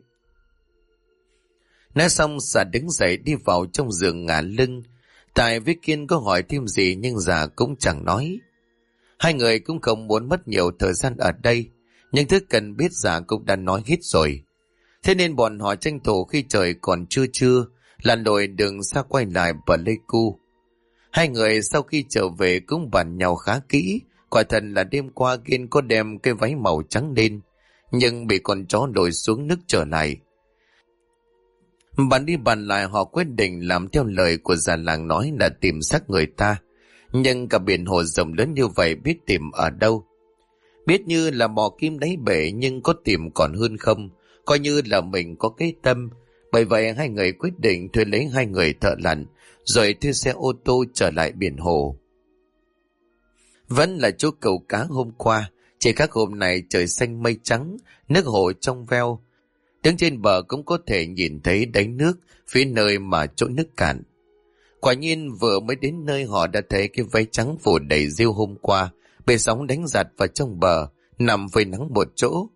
Nói xong già đứng dậy đi vào trong giường ngả lưng. Tài với Kiên có hỏi thêm gì nhưng già cũng chẳng nói. Hai người cũng không muốn mất nhiều thời gian ở đây, nhưng thứ cần biết già cũng đã nói hết rồi. Thế nên bọn họ tranh thủ khi trời còn trưa lặn lội đường xa quay lại Pleiku. Hai người sau khi trở về cũng bàn nhau khá kỹ. Quả thật là đêm qua Kiên có đem cái váy màu trắng lên, nhưng bị con chó lội xuống nước trở lại. Bàn đi bàn lại họ quyết định làm theo lời của già làng nói là tìm xác người ta. Nhưng cả biển hồ rộng lớn như vậy biết tìm ở đâu? Biết như là mò kim đáy bể nhưng có tìm còn hơn không, coi như là mình có cái tâm. Bởi vậy hai người quyết định thuê lấy 2 người thợ lặn, rồi thuê xe ô tô trở lại biển hồ. Vẫn là chỗ cầu cá hôm qua, chỉ khác hôm nay trời xanh mây trắng, nước hồ trong veo. Đứng trên bờ cũng có thể nhìn thấy đáy nước phía nơi mà chỗ nước cạn. Quả nhiên vừa mới đến nơi họ đã thấy cái váy trắng phủ đầy rêu hôm qua bị sóng đánh giặt vào trong bờ, nằm phơi nắng một chỗ.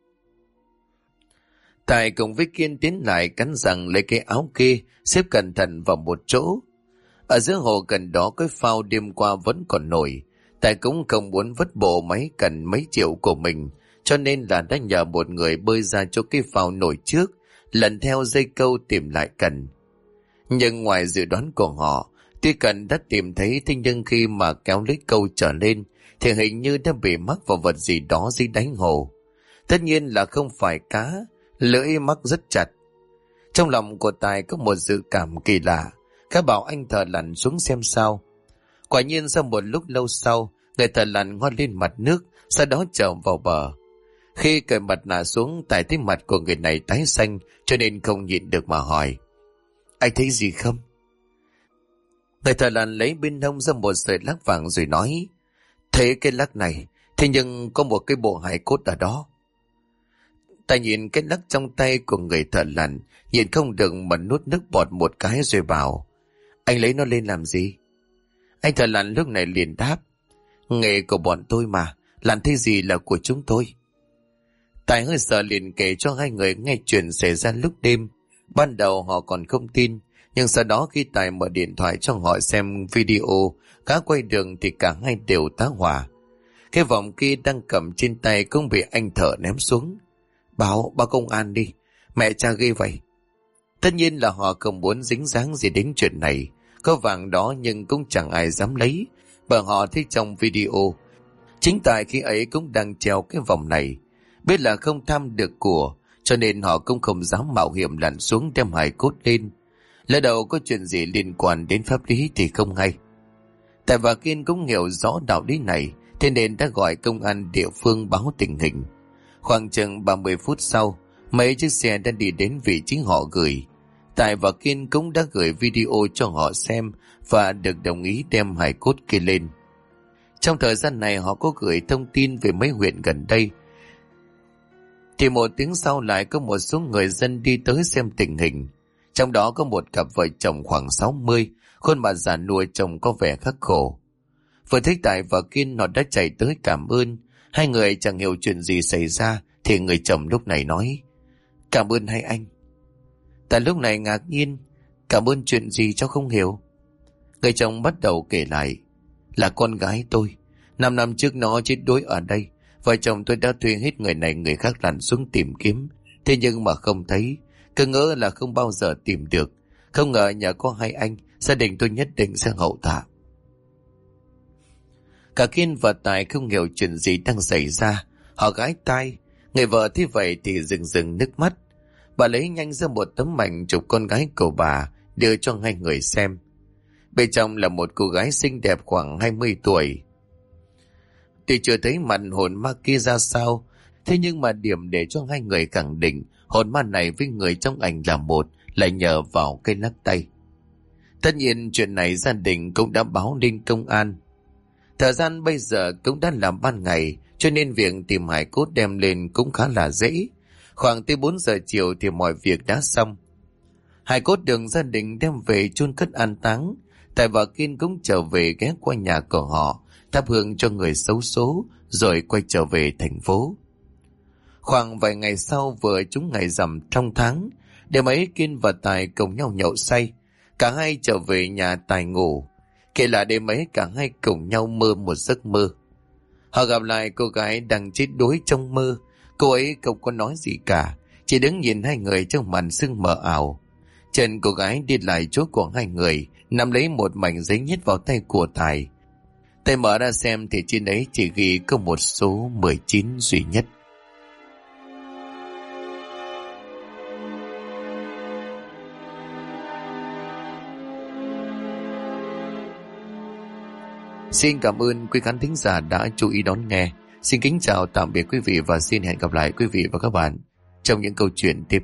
Tài cùng với Kiên tiến lại cắn răng lấy cái áo kia xếp cẩn thận vào một chỗ. Ở giữa hồ gần đó cái phao đêm qua vẫn còn nổi. Tài cũng không muốn vứt bộ máy cần mấy triệu của mình, cho nên là đã nhờ một người bơi ra chỗ cái phao nổi trước, lần theo dây câu tìm lại cần. Nhưng ngoài dự đoán của họ, tuy cần đã tìm thấy, thế nhưng khi mà kéo lưới câu trở lên thì hình như đã bị mắc vào vật gì đó dưới đáy hồ. Tất nhiên là không phải cá, lưỡi mắc rất chặt. Trong lòng của Tài có một dự cảm kỳ lạ, các bảo anh thợ lặn xuống xem sao. Quả nhiên sau một lúc lâu sau, người thợ lặn ngoi lên mặt nước, sau đó trở vào bờ. Khi cởi mặt nạ xuống, Tài thấy mặt của người này tái xanh, cho nên không nhịn được mà hỏi, anh thấy gì không? Người thợ lặn lấy bên hông ra một sợi lắc vàng rồi nói, thấy cái lắc này, thế nhưng có một cái bộ hài cốt ở đó. Tài nhìn cái lắc trong tay của người thợ lặn, nhìn không được mà nuốt nước bọt một cái rồi bảo, anh lấy nó lên làm gì? Anh thợ lặn lúc này liền đáp, nghề của bọn tôi mà, làm thế gì là của chúng tôi. Tài hơi sợ liền kể cho hai người nghe chuyện xảy ra lúc đêm. Ban đầu họ còn không tin, nhưng sau đó khi Tài mở điện thoại cho họ xem video cá quay đường thì cả hai đều tá hỏa. Cái vòng kia đang cầm trên tay cũng bị anh thợ ném xuống. Báo công an đi, mẹ cha ghê vậy. Tất nhiên là họ không muốn dính dáng gì đến chuyện này. Có vàng đó nhưng cũng chẳng ai dám lấy, bởi họ thấy trong video chính Tài khi ấy cũng đang treo cái vòng này. Biết là không tham được của, cho nên họ cũng không dám mạo hiểm lặn xuống đem hài cốt lên. Lỡ đầu có chuyện gì liên quan đến pháp lý thì không hay. Tài và Kiên cũng hiểu rõ đạo lý này, thế nên đã gọi công an địa phương báo tình hình. Khoảng chừng 30 phút sau, mấy chiếc xe đã đi đến vị trí họ gửi. Tài và Kiên cũng đã gửi video cho họ xem và được đồng ý đem hài cốt kia lên. Trong thời gian này họ có gửi thông tin về mấy huyện gần đây. Thì một tiếng sau lại có một số người dân đi tới xem tình hình. Trong đó có một cặp vợ chồng khoảng 60, khuôn mặt già nua trông có vẻ khắc khổ. Vừa thấy Tài và Kiên, họ đã chạy tới cảm ơn. Hai người chẳng hiểu chuyện gì xảy ra thì người chồng lúc này nói: "Cảm ơn hai anh." Tài lúc này ngạc nhiên: "Cảm ơn chuyện gì cháu không hiểu?" Người chồng bắt đầu kể lại: "Là con gái tôi, 5 năm trước nó chết đuối ở đây. Vợ chồng tôi đã thuê hết người này người khác lặn xuống tìm kiếm, thế nhưng mà không thấy. Cứ ngỡ là không bao giờ tìm được. Không ngờ nhờ có hai anh, gia đình tôi nhất định sẽ hậu tạ." Cả Kiên và Tài không hiểu chuyện gì đang xảy ra. Họ gãi tai. Người vợ thế vậy thì rưng rưng nước mắt. Bà lấy nhanh ra một tấm ảnh chụp con gái của bà, đưa cho hai người xem. Bên trong là một cô gái xinh đẹp khoảng 20 tuổi. Tuy chưa thấy mặt hồn ma kia ra sao, thế nhưng mà điểm để cho hai người khẳng định hồn ma này với người trong ảnh là một, lại nhờ vào cây lắc tay. Tất nhiên chuyện này gia đình cũng đã báo lên công an. Thời gian bây giờ cũng đã là ban ngày, cho nên việc tìm hài cốt đem lên cũng khá là dễ. Khoảng tới 4 giờ chiều thì mọi việc đã xong. Hài cốt được gia đình đem về chôn cất an táng. Tài và Kiên cũng trở về ghé qua nhà của họ, thắp hương cho người xấu số, rồi quay trở về thành phố. Khoảng vài ngày sau, vừa trúng ngày rằm trong tháng, đêm ấy Kiên và Tài cùng nhau nhậu say. Cả hai trở về nhà Tài ngủ. Kể là đêm ấy cả hai cùng nhau mơ một giấc mơ. Họ gặp lại cô gái đang chết đuối trong mơ. Cô ấy không có nói gì cả, chỉ đứng nhìn hai người trong màn sương mờ ảo. Chân cô gái đi lại chỗ của hai người, nắm lấy một mảnh giấy nhét vào tay của Tài. Tài mở ra xem thì trên đấy chỉ ghi có một số 19 duy nhất. Xin cảm ơn quý khán thính giả đã chú ý đón nghe. Xin kính chào tạm biệt quý vị và xin hẹn gặp lại quý vị và các bạn trong những câu chuyện tiếp